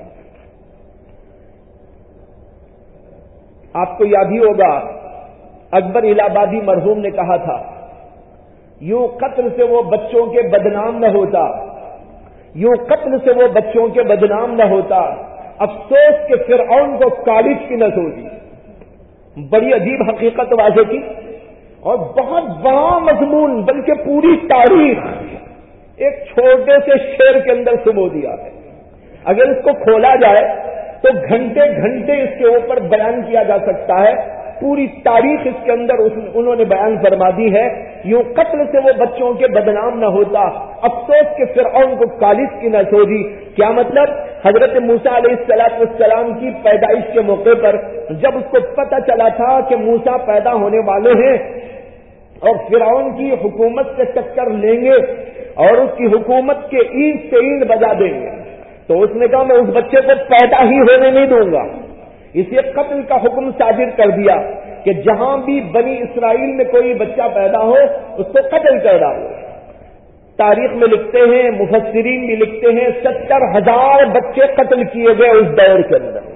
آپ کو یاد ہی ہوگا اکبر الہ آبادی مرحوم نے کہا تھا، یوں قتل سے وہ بچوں کے بدنام نہ ہوتا، یوں قتل سے وہ بچوں کے بدنام نہ ہوتا، افسوس کہ فرعون کو کالج کی نہ سوچی۔ بڑی عجیب حقیقت واضح کی اور بہت بڑا مضمون، بلکہ پوری تاریخ ایک چھوٹے سے شعر کے اندر سمو دیا ہے۔ اگر اس کو کھولا جائے تو گھنٹے گھنٹے اس کے اوپر بیان کیا جا سکتا ہے، پوری تاریخ اس کے اندر انہوں نے بیان فرما دی ہے۔ یوں قتل سے وہ بچوں کے بدنام نہ ہوتا، افسوس کہ فرعون کو کالج کی نہ سوجی۔ کیا مطلب؟ حضرت موسیٰ علیہ السلام کی پیدائش کے موقع پر جب اس کو پتہ چلا تھا کہ موسیٰ پیدا ہونے والے ہیں اور فرعون کی حکومت سے ٹکر لیں گے اور اس کی حکومت کے اینٹ سے اینٹ بجا دیں گے، تو اس نے کہا میں اس بچے کو پیدا ہی ہونے نہیں دوں گا۔ اسے قتل کا حکم صادر کر دیا کہ جہاں بھی بنی اسرائیل میں کوئی بچہ پیدا ہو اس کو قتل کر ڈالو۔ تاریخ میں لکھتے ہیں، مفسرین بھی لکھتے ہیں، 70,000 بچے قتل کیے گئے اس دور کے اندر۔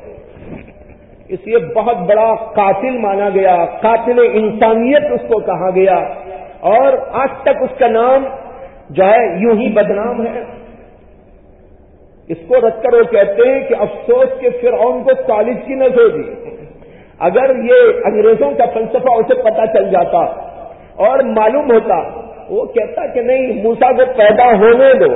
اس لیے بہت بڑا قاتل مانا گیا، قاتل انسانیت اس کو کہا گیا، اور آج تک اس کا نام جو ہے یوں ہی بدنام ہے۔ اس کو رکھ کر وہ کہتے ہیں کہ افسوس کہ فرعون کو کالج کی نہ سوچی۔ اگر یہ انگریزوں کا فلسفہ اسے پتہ چل جاتا اور معلوم ہوتا، وہ کہتا کہ نہیں، موسیٰ کو پیدا ہونے دو،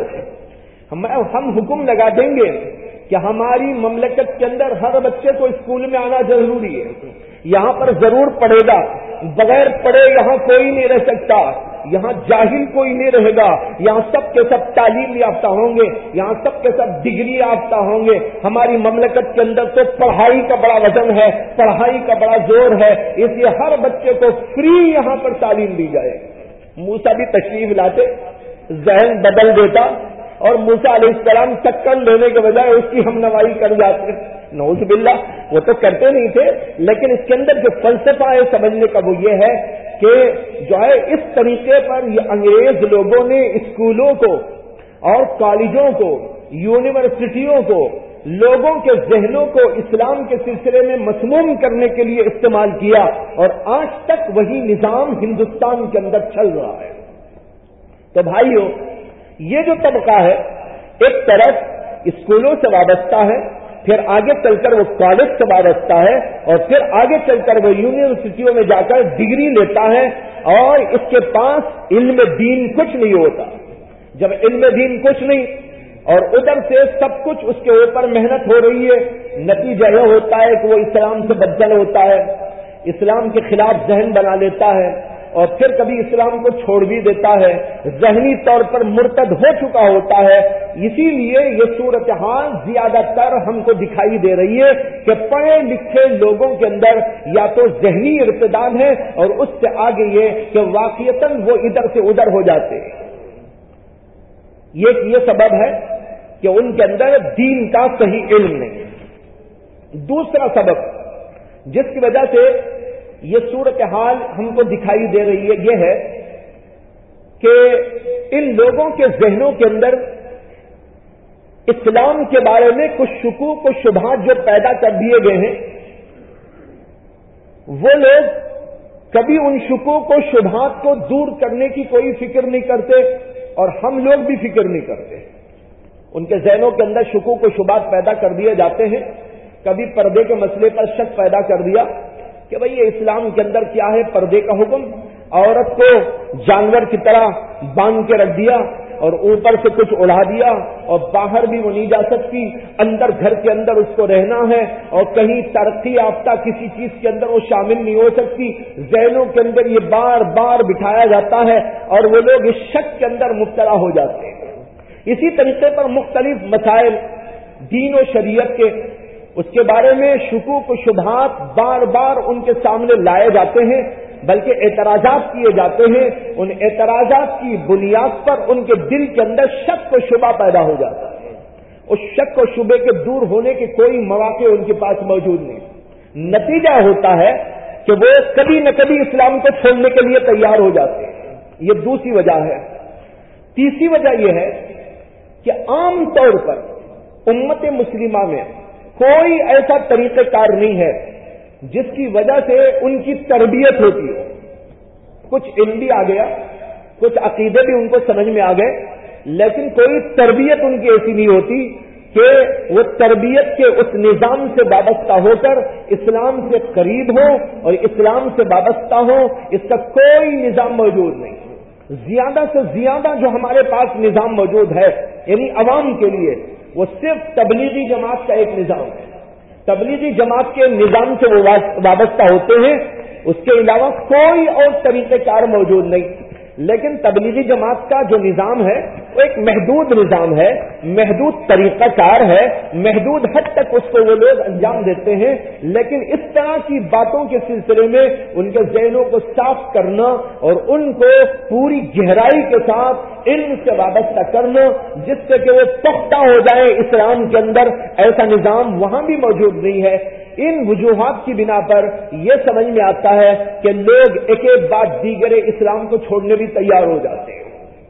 ہم حکم لگا دیں گے کہ ہماری مملکت کے اندر ہر بچے کو اسکول میں آنا ضروری ہے، یہاں پر ضرور پڑھے گا، بغیر پڑھے یہاں کوئی نہیں رہ سکتا، یہاں جاہل کوئی نہیں رہے گا، یہاں سب کے سب تعلیم یافتہ ہوں گے، یہاں سب کے سب ڈگری یافتہ ہوں گے۔ ہماری مملکت کے اندر تو پڑھائی کا بڑا وزن ہے، پڑھائی کا بڑا زور ہے، اس لیے ہر بچے کو فری یہاں پر تعلیم دی جائے۔ موسیٰ بھی تشریف لاتے، ذہن بدل دیتا، اور موسیٰ علیہ السلام ٹکر لینے کے بجائے اس کی ہم نوائی کر جاتے۔ نعوذ باللہ، وہ تو کرتے نہیں تھے، لیکن اس کے اندر جو فلسفہ ہے سمجھنے کا وہ یہ ہے کہ جو ہے اس طریقے پر یہ انگریز لوگوں نے اسکولوں کو اور کالجوں کو، یونیورسٹیوں کو، لوگوں کے ذہنوں کو اسلام کے سلسلے میں مسموم کرنے کے لیے استعمال کیا، اور آج تک وہی نظام ہندوستان کے اندر چل رہا ہے۔ تو بھائیو، یہ جو طبقہ ہے ایک طرف اسکولوں سے وابستہ ہے، پھر آگے چل کر وہ کالج سے وابستہ ہے، اور پھر آگے چل کر وہ یونیورسٹیوں میں جا کر ڈگری لیتا ہے، اور اس کے پاس علم دین کچھ نہیں ہوتا۔ جب علم دین کچھ نہیں اور ادھر سے سب کچھ اس کے اوپر محنت ہو رہی ہے، نتیجہ یہ ہوتا ہے کہ وہ اسلام سے بدل ہوتا ہے، اسلام کے خلاف ذہن بنا لیتا ہے، اور پھر کبھی اسلام کو چھوڑ بھی دیتا ہے، ذہنی طور پر مرتد ہو چکا ہوتا ہے۔ اسی لیے یہ صورتحال زیادہ تر ہم کو دکھائی دے رہی ہے کہ پڑھے لکھے لوگوں کے اندر یا تو ذہنی ارتداد ہے، اور اس سے آگے یہ کہ واقعتاً وہ ادھر سے ادھر ہو جاتے ہیں۔ یہ سبب ہے کہ ان کے اندر دین کا صحیح علم نہیں۔ دوسرا سبب جس کی وجہ سے یہ صورتحال ہم کو دکھائی دے رہی ہے یہ ہے کہ ان لوگوں کے ذہنوں کے اندر اسلام کے بارے میں کچھ شکوک و شبہات جو پیدا کر دیے گئے ہیں، وہ لوگ کبھی ان شکوک و شبہات کو دور کرنے کی کوئی فکر نہیں کرتے، اور ہم لوگ بھی فکر نہیں کرتے۔ ان کے ذہنوں کے اندر شکوک و شبہات پیدا کر دیے جاتے ہیں۔ کبھی پردے کے مسئلے پر شک پیدا کر دیا کہ بھئی یہ اسلام کے اندر کیا ہے، پردے کا حکم، عورت کو جانور کی طرح باندھ کے رکھ دیا اور اوپر سے کچھ اڑا دیا، اور باہر بھی وہ نہیں جا سکتی، اندر گھر کے اندر اس کو رہنا ہے، اور کہیں ترقی یافتہ کسی چیز کے اندر وہ شامل نہیں ہو سکتی۔ ذہنوں کے اندر یہ بار بار بٹھایا جاتا ہے، اور وہ لوگ اس شک کے اندر مبتلا ہو جاتے ہیں۔ اسی طریقے پر مختلف مسائل دین و شریعت کے، اس کے بارے میں شکوک و شبہات بار بار ان کے سامنے لائے جاتے ہیں، بلکہ اعتراضات کیے جاتے ہیں. ان اعتراضات کی بنیاد پر ان کے دل کے اندر شک و شبہ پیدا ہو جاتا ہے. اس شک و شبے کے دور ہونے کے کوئی مواقع ان کے پاس موجود نہیں. نتیجہ ہوتا ہے کہ وہ کبھی نہ کبھی اسلام کو چھوڑنے کے لیے تیار ہو جاتے ہیں. یہ دوسری وجہ ہے. تیسری وجہ یہ ہے کہ عام طور پر امت مسلمہ میں کوئی ایسا طریقہ کار نہیں ہے جس کی وجہ سے ان کی تربیت ہوتی ہو. کچھ علم بھی آ گیا، کچھ عقیدے بھی ان کو سمجھ میں آ گئے، لیکن کوئی تربیت ان کی ایسی نہیں ہوتی کہ وہ تربیت کے اس نظام سے وابستہ ہو کر اسلام سے قریب ہو اور اسلام سے وابستہ ہو. اس کا کوئی نظام موجود نہیں. زیادہ سے زیادہ جو ہمارے پاس نظام موجود ہے یعنی عوام کے لیے، وہ صرف تبلیغی جماعت کا ایک نظام ہے. تبلیغی جماعت کے نظام سے وہ وابستہ ہوتے ہیں، اس کے علاوہ کوئی اور طریقہ کار موجود نہیں. لیکن تبلیغی جماعت کا جو نظام ہے وہ ایک محدود نظام ہے، محدود طریقہ کار ہے، محدود حد تک اس کو وہ لوگ انجام دیتے ہیں. لیکن اس طرح کی باتوں کے سلسلے میں ان کے ذہنوں کو صاف کرنا اور ان کو پوری گہرائی کے ساتھ علم سے وابستہ کرنا جس سے کہ وہ پختہ ہو جائے اسلام کے اندر، ایسا نظام وہاں بھی موجود نہیں ہے. ان وجوہات کی بنا پر یہ سمجھ میں آتا ہے کہ لوگ ایک ایک بعد دیگر اسلام کو چھوڑنے بھی تیار ہو جاتے ہیں.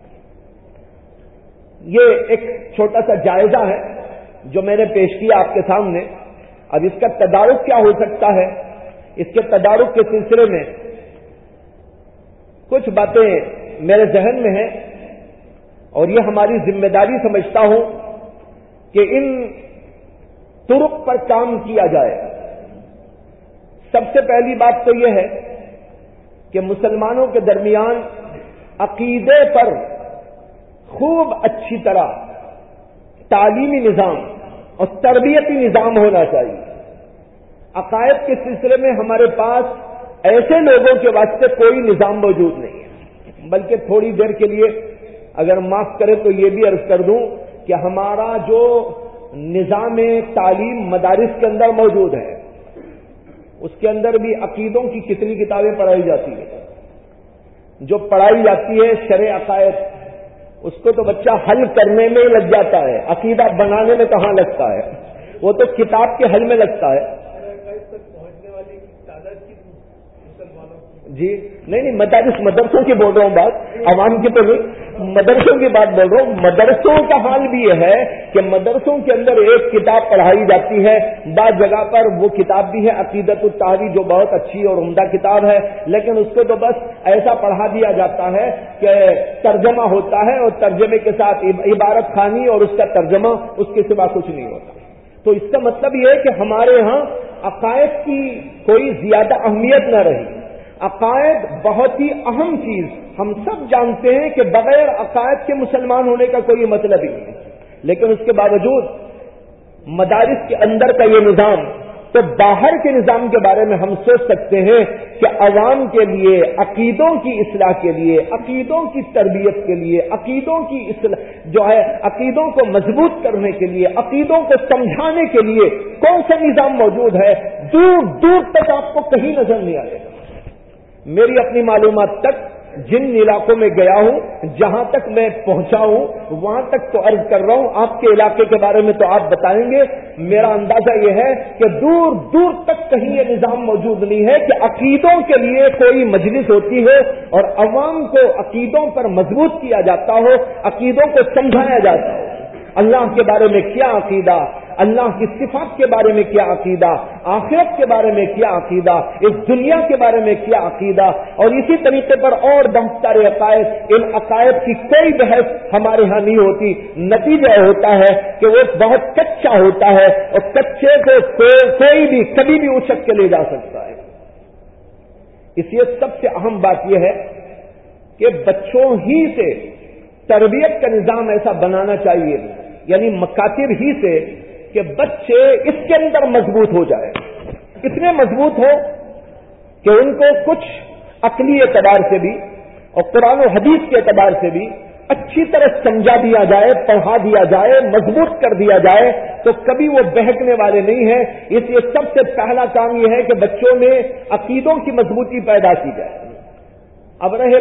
یہ ایک چھوٹا سا جائزہ ہے جو میں نے پیش کیا آپ کے سامنے. اب اس کا تدارک کیا ہو سکتا ہے؟ اس کے تدارک کے سلسلے میں کچھ باتیں میرے ذہن میں ہیں اور یہ ہماری ذمہ داری سمجھتا ہوں کہ ان طرق پر کام کیا جائے. سب سے پہلی بات تو یہ ہے کہ مسلمانوں کے درمیان عقیدے پر خوب اچھی طرح تعلیمی نظام اور تربیتی نظام ہونا چاہیے. عقائد کے سلسلے میں ہمارے پاس ایسے لوگوں کے واسطے کوئی نظام موجود نہیں ہے. بلکہ تھوڑی دیر کے لیے اگر معاف کرے تو یہ بھی عرض کر دوں کہ ہمارا جو نظام تعلیم مدارس کے اندر موجود ہے اس کے اندر بھی عقیدوں کی کتنی کتابیں پڑھائی جاتی ہیں. جو پڑھائی جاتی ہے شرع عقائد، اس کو تو بچہ حل کرنے میں لگ جاتا ہے، عقیدہ بنانے میں کہاں لگتا ہے، وہ تو کتاب کے حل میں لگتا ہے. جی نہیں مدارس مدرسوں کی بول رہا ہوں، بات عوام کی تو نہیں، مدرسوں کی بات بول رہا ہوں. مدرسوں کا حال بھی یہ ہے کہ مدرسوں کے اندر ایک کتاب پڑھائی جاتی ہے، بعض جگہ پر وہ کتاب بھی ہے عقیدت الطحاوی جو بہت اچھی اور عمدہ کتاب ہے، لیکن اس کو تو بس ایسا پڑھا دیا جاتا ہے کہ ترجمہ ہوتا ہے اور ترجمے کے ساتھ عبارت خوانی اور اس کا ترجمہ، اس کے سوا کچھ نہیں ہوتا. تو اس کا مطلب یہ ہے کہ ہمارے ہاں عقائد کی کوئی زیادہ اہمیت نہ رہی. عقائد بہت ہی اہم چیز، ہم سب جانتے ہیں کہ بغیر عقائد کے مسلمان ہونے کا کوئی مطلب ہی نہیں. لیکن اس کے باوجود مدارس کے اندر کا یہ نظام، تو باہر کے نظام کے بارے میں ہم سوچ سکتے ہیں کہ عوام کے لیے عقیدوں کی اصلاح کے لیے، عقیدوں کی تربیت کے لیے، عقیدوں کی اصلاح جو ہے عقیدوں کو مضبوط کرنے کے لیے، عقیدوں کو سمجھانے کے لیے کون سا نظام موجود ہے، دور دور تک آپ کو کہیں نظر نہیں آئے گا. میری اپنی معلومات تک جن علاقوں میں گیا ہوں، جہاں تک میں پہنچا ہوں، وہاں تک تو عرض کر رہا ہوں. آپ کے علاقے کے بارے میں تو آپ بتائیں گے. میرا اندازہ یہ ہے کہ دور دور تک کہیں یہ نظام موجود نہیں ہے کہ عقیدوں کے لیے کوئی مجلس ہوتی ہے اور عوام کو عقیدوں پر مضبوط کیا جاتا ہو، عقیدوں کو سمجھایا جاتا ہو. اللہ کے بارے میں کیا عقیدہ، اللہ کی صفات کے بارے میں کیا عقیدہ، آخرت کے بارے میں کیا عقیدہ، اس دنیا کے بارے میں کیا عقیدہ، اور اسی طریقے پر اور بہت سارے عقائد. ان عقائد کی کوئی بحث ہمارے ہاں نہیں ہوتی. نتیجہ ہوتا ہے کہ وہ بہت کچا ہوتا ہے اور کچے کو کوئی بھی کبھی بھی اچک کے لے جا سکتا ہے. اس لیے سب سے اہم بات یہ ہے کہ بچوں ہی سے تربیت کا نظام ایسا بنانا چاہیے، یعنی مکاتب ہی سے کہ بچے اس کے اندر مضبوط ہو جائے، اتنے مضبوط ہو کہ ان کو کچھ عقلی اعتبار سے بھی اور قرآن و حدیث کے اعتبار سے بھی اچھی طرح سمجھا دیا جائے، پڑھا دیا جائے، مضبوط کر دیا جائے تو کبھی وہ بہکنے والے نہیں ہیں. اس لیے سب سے پہلا کام یہ ہے کہ بچوں میں عقیدوں کی مضبوطی پیدا کی جائے. اب رہے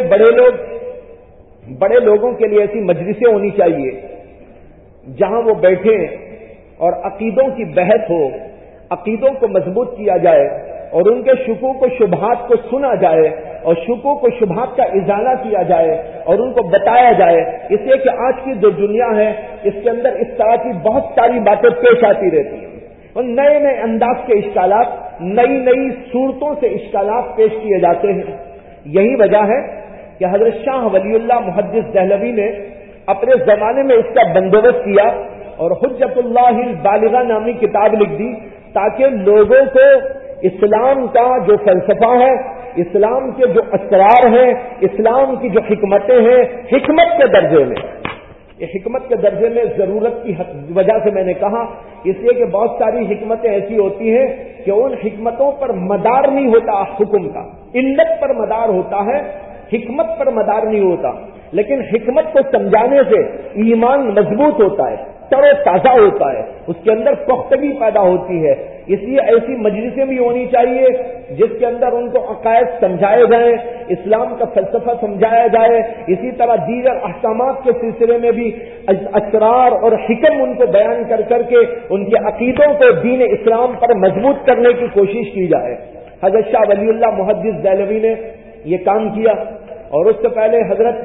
بڑے لوگوں کے لیے ایسی مجلسیں ہونی چاہیے جہاں وہ بیٹھیں اور عقیدوں کی بحث ہو، عقیدوں کو مضبوط کیا جائے اور ان کے شکوک و شبہات کو سنا جائے اور شکوک و شبہات کا ازالہ کیا جائے اور ان کو بتایا جائے. اس لیے کہ آج کی جو دنیا ہے اس کے اندر اس طرح کی بہت ساری باتیں پیش آتی رہتی ہیں اور نئے نئے انداز کے اشکالات، نئی صورتوں سے اشکالات پیش کیے جاتے ہیں. یہی وجہ ہے کہ حضرت شاہ ولی اللہ محدث دہلوی نے اپنے زمانے میں اس کا بندوبست کیا اور حجت اللہ البالغہ نامی کتاب لکھ دی تاکہ لوگوں کو اسلام کا جو فلسفہ ہے، اسلام کے جو اسرار ہیں، اسلام کی جو حکمتیں ہیں، حکمت کے درجے میں، یہ حکمت کے درجے میں ضرورت کی وجہ سے میں نے کہا، اس لیے کہ بہت ساری حکمتیں ایسی ہوتی ہیں کہ ان حکمتوں پر مدار نہیں ہوتا حکم کا، علت پر مدار ہوتا ہے، حکمت پر مدار نہیں ہوتا. لیکن حکمت کو سمجھانے سے ایمان مضبوط ہوتا ہے، تر و تازہ ہوتا ہے، اس کے اندر پختگی پیدا ہوتی ہے. اس لیے ایسی مجلسیں بھی ہونی چاہیے جس کے اندر ان کو عقائد سمجھائے جائیں، اسلام کا فلسفہ سمجھایا جائے. اسی طرح دیگر احکامات کے سلسلے میں بھی اسرار اور حکم ان کو بیان کر کے ان کے عقیدوں کو دین اسلام پر مضبوط کرنے کی کوشش کی جائے. حضرت شاہ ولی اللہ محدث دہلوی نے یہ کام کیا اور اس سے پہلے حضرت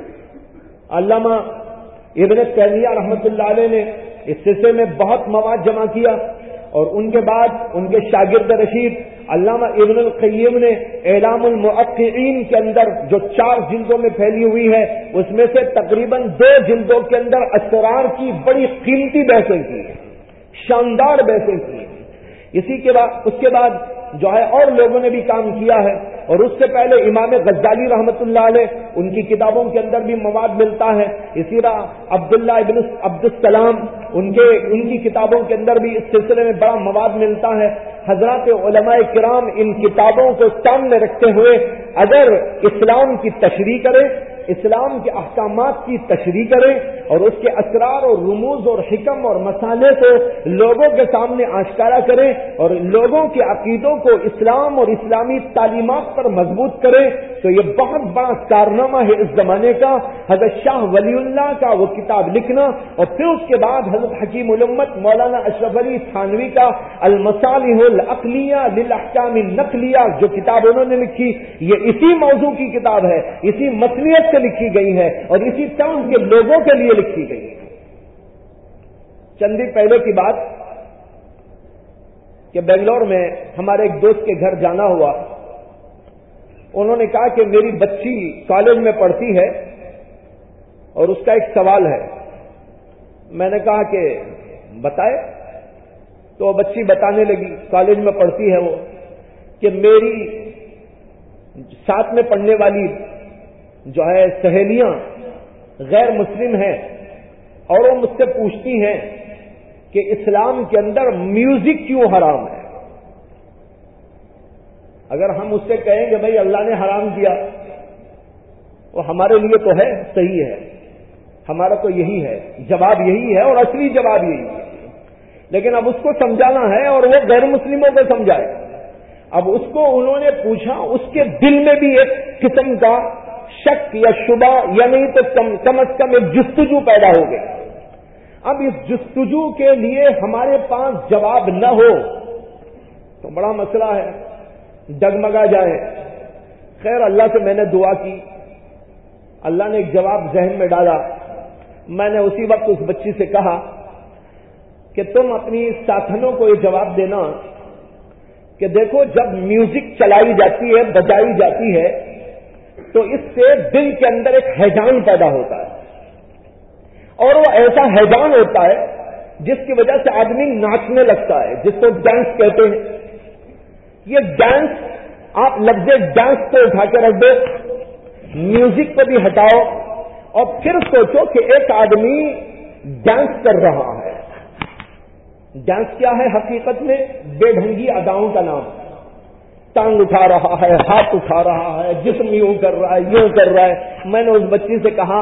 علامہ ابن تیمیہ رحمۃ اللہ علیہ نے اس سلسلے میں بہت مواد جمع کیا اور ان کے بعد ان کے شاگرد رشید علامہ ابن القیم نے اعلام الموقعین کے اندر جو 4 جلدوں میں پھیلی ہوئی ہے اس میں سے تقریباً 2 جلدوں کے اندر اسرار کی بڑی قیمتی بحثیں کی، شاندار بحثیں کی. اس کے بعد جو ہے اور لوگوں نے بھی کام کیا ہے اور اس سے پہلے امام غزالی رحمۃ اللہ علیہ ان کی کتابوں کے اندر بھی مواد ملتا ہے. اسی طرح عبداللہ ابن عبدالسلام ان کی کتابوں کے اندر بھی اس سلسلے میں بڑا مواد ملتا ہے. حضرات علماء کرام ان کتابوں کو سامنے رکھتے ہوئے اگر اسلام کی تشریح کریں، اسلام کے احکامات کی تشریح کریں اور اس کے اسرار اور رموز اور حکم اور مسالے کو لوگوں کے سامنے آشکارا کریں اور لوگوں کے عقیدوں کو اسلام اور اسلامی تعلیمات پر مضبوط کریں تو یہ بہت بڑا کارنامہ ہے اس زمانے کا. حضرت شاہ ولی اللہ کا وہ کتاب لکھنا اور پھر اس کے بعد حضرت حکیم الامت مولانا اشرف علی تھانوی کا المصالح العقلیہ للاحکام النقلیہ جو کتاب انہوں نے لکھی، یہ اسی موضوع کی کتاب ہے، اسی مصنوعیت سے لکھی گئی ہے اور اسی طرح کے لوگوں کے لیے لکھی گئی ہے. چند دن پہلے کی بات کہ بنگلور میں ہمارے ایک دوست کے گھر جانا ہوا. انہوں نے کہا کہ میری بچی کالج میں پڑھتی ہے اور اس کا ایک سوال ہے. میں نے کہا کہ بتائے. تو بچی بتانے لگی، کالج میں پڑھتی ہے وہ، کہ میری ساتھ میں پڑھنے والی جو ہے سہیلیاں غیر مسلم ہیں اور وہ مجھ سے پوچھتی ہیں کہ اسلام کے اندر میوزک کیوں حرام ہے. اگر ہم اس سے کہیں کہ بھئی اللہ نے حرام کیا، وہ ہمارے لیے تو ہے، صحیح ہے، ہمارا تو یہی ہے، جواب یہی ہے اور اصلی جواب یہی ہے. لیکن اب اس کو سمجھانا ہے اور وہ غیر مسلموں کو سمجھائے. اب اس کو انہوں نے پوچھا، اس کے دل میں بھی ایک قسم کا شک یا شبہ یا نہیں تو کم از کم ایک جستجو پیدا ہو گئی. اب اس جستجو کے لیے ہمارے پاس جواب نہ ہو تو بڑا مسئلہ ہے، ڈگمگا جائے. خیر اللہ سے میں نے دعا کی، اللہ نے ایک جواب ذہن میں ڈالا. میں نے اسی وقت اس بچی سے کہا کہ تم اپنی ساتھنوں کو یہ جواب دینا کہ دیکھو جب میوزک چلائی جاتی ہے، بجائی جاتی ہے تو اس سے دل کے اندر ایک ہیجان پیدا ہوتا ہے اور وہ ایسا ہیجان ہوتا ہے جس کی وجہ سے آدمی ناچنے لگتا ہے، جس کو ڈانس کہتے ہیں. یہ ڈانس آپ لفظ ڈانس کو اٹھا کے رکھ دو، میوزک کو بھی ہٹاؤ اور پھر سوچو کہ ایک آدمی ڈانس کر رہا ہے. ڈانس کیا ہے حقیقت میں؟ بے ڈھنگی اداؤں کا نام. ٹانگ اٹھا رہا ہے، ہاتھ اٹھا رہا ہے، جسم یوں کر رہا ہے، یوں کر رہا ہے. میں نے اس بچی سے کہا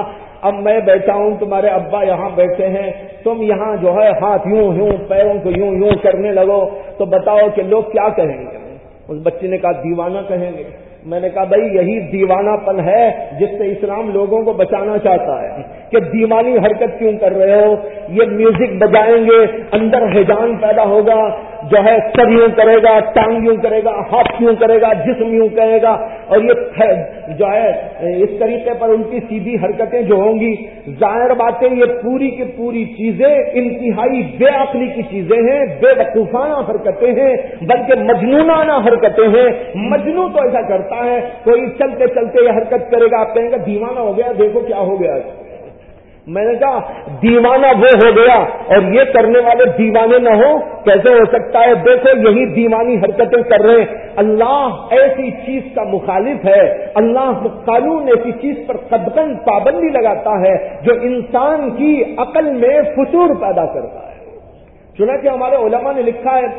اب میں بیٹھا ہوں, تمہارے ابا یہاں بیٹھے ہیں, تم یہاں جو ہے ہاتھ یوں پیروں کو یوں کرنے لگو, تو بتاؤ کہ لوگ کیا کہیں گے؟ اس بچے نے کہا دیوانہ کہیں گے. میں نے کہا بھائی یہی دیوانہ پن ہے جس سے اسلام لوگوں کو بچانا چاہتا ہے کہ دیوانی حرکت کیوں کر رہے ہو. یہ میوزک بجائیں گے, اندر ہیجان پیدا ہوگا, جو ہے سر یوں کرے گا, ٹانگ یوں کرے گا, ہاتھ یوں کرے گا, جسم یوں کہے گا, اور یہ جو ہے اس طریقے پر ان کی سیدھی حرکتیں جو ہوں گی, ظاہر باتیں یہ پوری کی پوری چیزیں انتہائی بے عقلی کی چیزیں ہیں, بے وقوفانہ حرکتیں ہیں, بلکہ مجنونانہ حرکتیں ہیں. مجنون تو ایسا کرتا ہے, کوئی چلتے چلتے یہ حرکت کرے گا, آپ کہیں گے دیوانہ ہو گیا, دیکھو کیا ہو گیا. میں نے کہا دیوانہ وہ ہو گیا اور یہ کرنے والے دیوانے نہ ہو, کیسے ہو سکتا ہے؟ دیکھو یہی دیوانی حرکتیں کر رہے ہیں. اللہ ایسی چیز کا مخالف ہے, اللہ قانون ایسی چیز پر قطعاً پابندی لگاتا ہے جو انسان کی عقل میں فسور پیدا کرتا ہے. چنانچہ ہمارے علماء نے لکھا ہے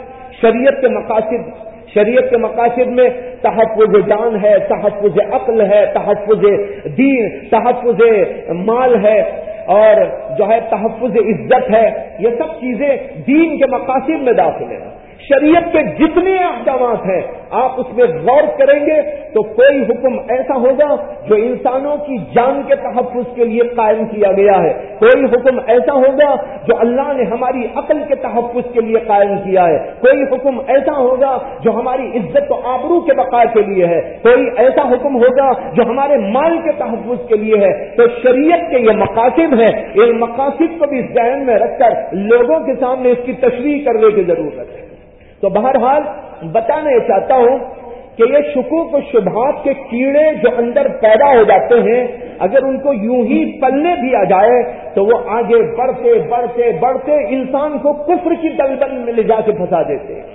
شریعت کے مقاصد میں تحفظ جان ہے, تحفظ عقل ہے, تحفظ دین, تحفظ مال ہے, اور جو ہے تحفظ عزت ہے. یہ سب چیزیں دین کے مقاصد میں داخل ہیں. شریعت کے جتنے احکامات ہیں آپ اس میں غور کریں گے تو کوئی حکم ایسا ہوگا جو انسانوں کی جان کے تحفظ کے لیے قائم کیا گیا ہے, کوئی حکم ایسا ہوگا جو اللہ نے ہماری عقل کے تحفظ کے لیے قائم کیا ہے, کوئی حکم ایسا ہوگا جو ہماری عزت و آبرو کے بقا کے لیے ہے, کوئی ایسا حکم ہوگا جو ہمارے مال کے تحفظ کے لیے ہے. تو شریعت کے یہ مقاصد ہیں, ان مقاصد کو بھی ذہن میں رکھ کر لوگوں کے سامنے اس کی تشریح کرنے کی ضرورت ہے. تو بہرحال بتانا یہ چاہتا ہوں کہ یہ شکوک و شبہات کے کیڑے جو اندر پیدا ہو جاتے ہیں, اگر ان کو یوں ہی پلنے دیا جائے تو وہ آگے بڑھتے بڑھتے بڑھتے انسان کو کفر کی دلدل میں لے جا کے پھنسا دیتے ہیں.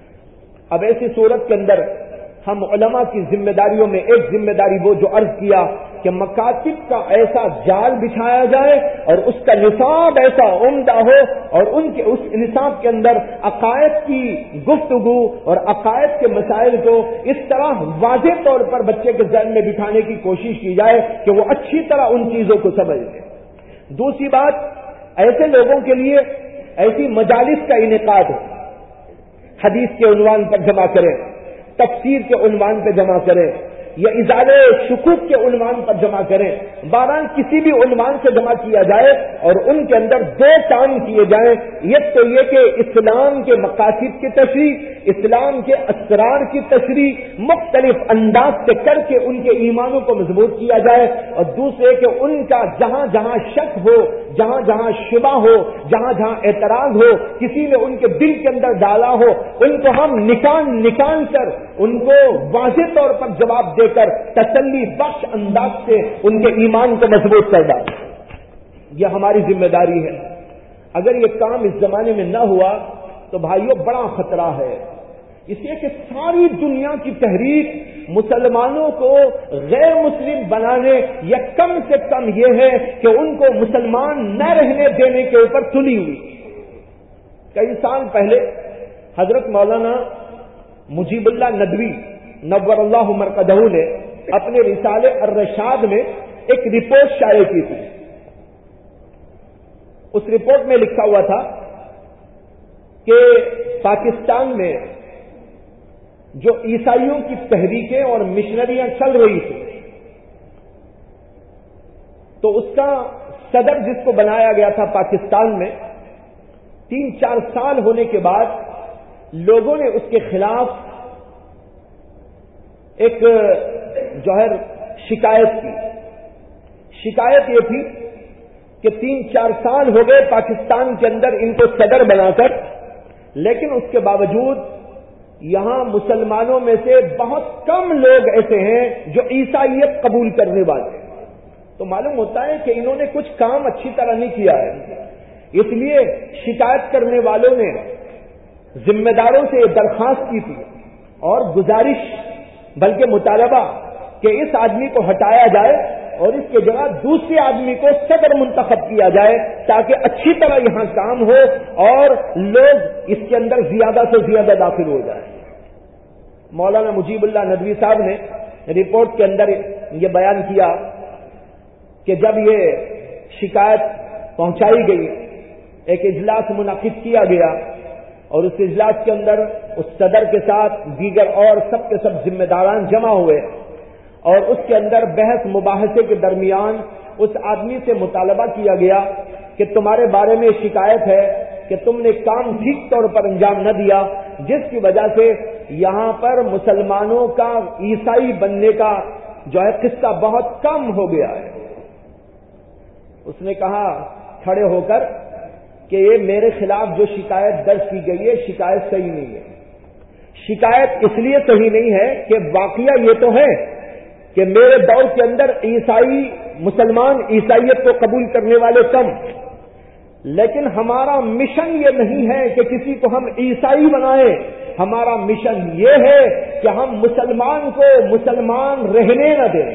اب ایسی صورت کے اندر ہم علماء کی ذمہ داریوں میں ایک ذمہ داری وہ جو عرض کیا کہ مکاتب کا ایسا جال بچھایا جائے اور اس کا نصاب ایسا عمدہ ہو, اور ان کے اس نصاب کے اندر عقائد کی گفتگو اور عقائد کے مسائل کو اس طرح واضح طور پر بچے کے ذہن میں بٹھانے کی کوشش کی جائے کہ وہ اچھی طرح ان چیزوں کو سمجھ لے. دوسری بات, ایسے لوگوں کے لیے ایسی مجالس کا انعقاد ہو, حدیث کے عنوان پر جمع کریں, تفسیر کے عنوان پر جمع کریں, یا ازالے شکوک کے عنوان پر جمع کریں, بہرحال کسی بھی عنوان سے جمع کیا جائے اور ان کے اندر دو کام کیے جائیں. ایک تو یہ کہ اسلام کے مقاصد کی تشریح, اسلام کے اسرار کی تشریح مختلف انداز سے کر کے ان کے ایمانوں کو مضبوط کیا جائے, اور دوسرے کہ ان کا جہاں جہاں شک ہو, جہاں جہاں شبہ ہو, جہاں جہاں اعتراض ہو, کسی نے ان کے دل کے اندر ڈالا ہو, ان کو ہم نکال کر ان کو واضح طور پر جواب دے کر تسلی بخش انداز سے ان کے ایمان کو مضبوط کر ڈالیں. یہ ہماری ذمہ داری ہے. اگر یہ کام اس زمانے میں نہ ہوا تو بھائیوں بڑا خطرہ ہے, اس لیے کہ ساری دنیا کی تحریک مسلمانوں کو غیر مسلم بنانے یا کم سے کم یہ ہے کہ ان کو مسلمان نہ رہنے دینے کے اوپر تلی ہوئی. کئی سال پہلے حضرت مولانا مجیب اللہ ندوی نور اللہ مرقدہ نے اپنے رسالے الرشاد میں ایک رپورٹ شائع کی تھی. اس رپورٹ میں لکھا ہوا تھا کہ پاکستان میں جو عیسائیوں کی تحریکیں اور مشنریاں چل رہی تھیں, تو اس کا صدر جس کو بنایا گیا تھا پاکستان میں 3-4 سال ہونے کے بعد لوگوں نے اس کے خلاف ایک جو ہے شکایت کی. شکایت یہ تھی کہ 3-4 سال ہو گئے پاکستان کے اندر ان کو صدر بنا کر, لیکن اس کے باوجود یہاں مسلمانوں میں سے بہت کم لوگ ایسے ہیں جو عیسائیت قبول کرنے والے ہیں. تو معلوم ہوتا ہے کہ انہوں نے کچھ کام اچھی طرح نہیں کیا ہے. اس لیے شکایت کرنے والوں نے ذمہ داروں سے درخواست کی تھی اور گزارش بلکہ مطالبہ کہ اس آدمی کو ہٹایا جائے اور اس کے جگہ دوسرے آدمی کو صدر منتخب کیا جائے تاکہ اچھی طرح یہاں کام ہو اور لوگ اس کے اندر زیادہ سے زیادہ داخل ہو جائیں. مولانا مجیب اللہ ندوی صاحب نے رپورٹ کے اندر یہ بیان کیا کہ جب یہ شکایت پہنچائی گئی، ایک اجلاس منعقد کیا گیا اور اس اجلاس کے اندر اس صدر کے ساتھ دیگر اور سب کے سب ذمہ داران جمع ہوئے اور اس کے اندر بحث مباحثے کے درمیان اس آدمی سے مطالبہ کیا گیا کہ تمہارے بارے میں شکایت ہے کہ تم نے کام ٹھیک طور پر انجام نہ دیا، جس کی وجہ سے یہاں پر مسلمانوں کا عیسائی بننے کا جو ہے قصہ بہت کم ہو گیا ہے۔ اس نے کہا کھڑے ہو کر کہ یہ میرے خلاف جو شکایت درج کی گئی ہے شکایت صحیح نہیں ہے۔ شکایت اس لیے صحیح نہیں ہے کہ واقعہ یہ تو ہے کہ میرے دور کے اندر مسلمان عیسائیت کو قبول کرنے والے کم، لیکن ہمارا مشن یہ نہیں ہے کہ کسی کو ہم عیسائی بنائیں، ہمارا مشن یہ ہے کہ ہم مسلمان کو مسلمان رہنے نہ دیں۔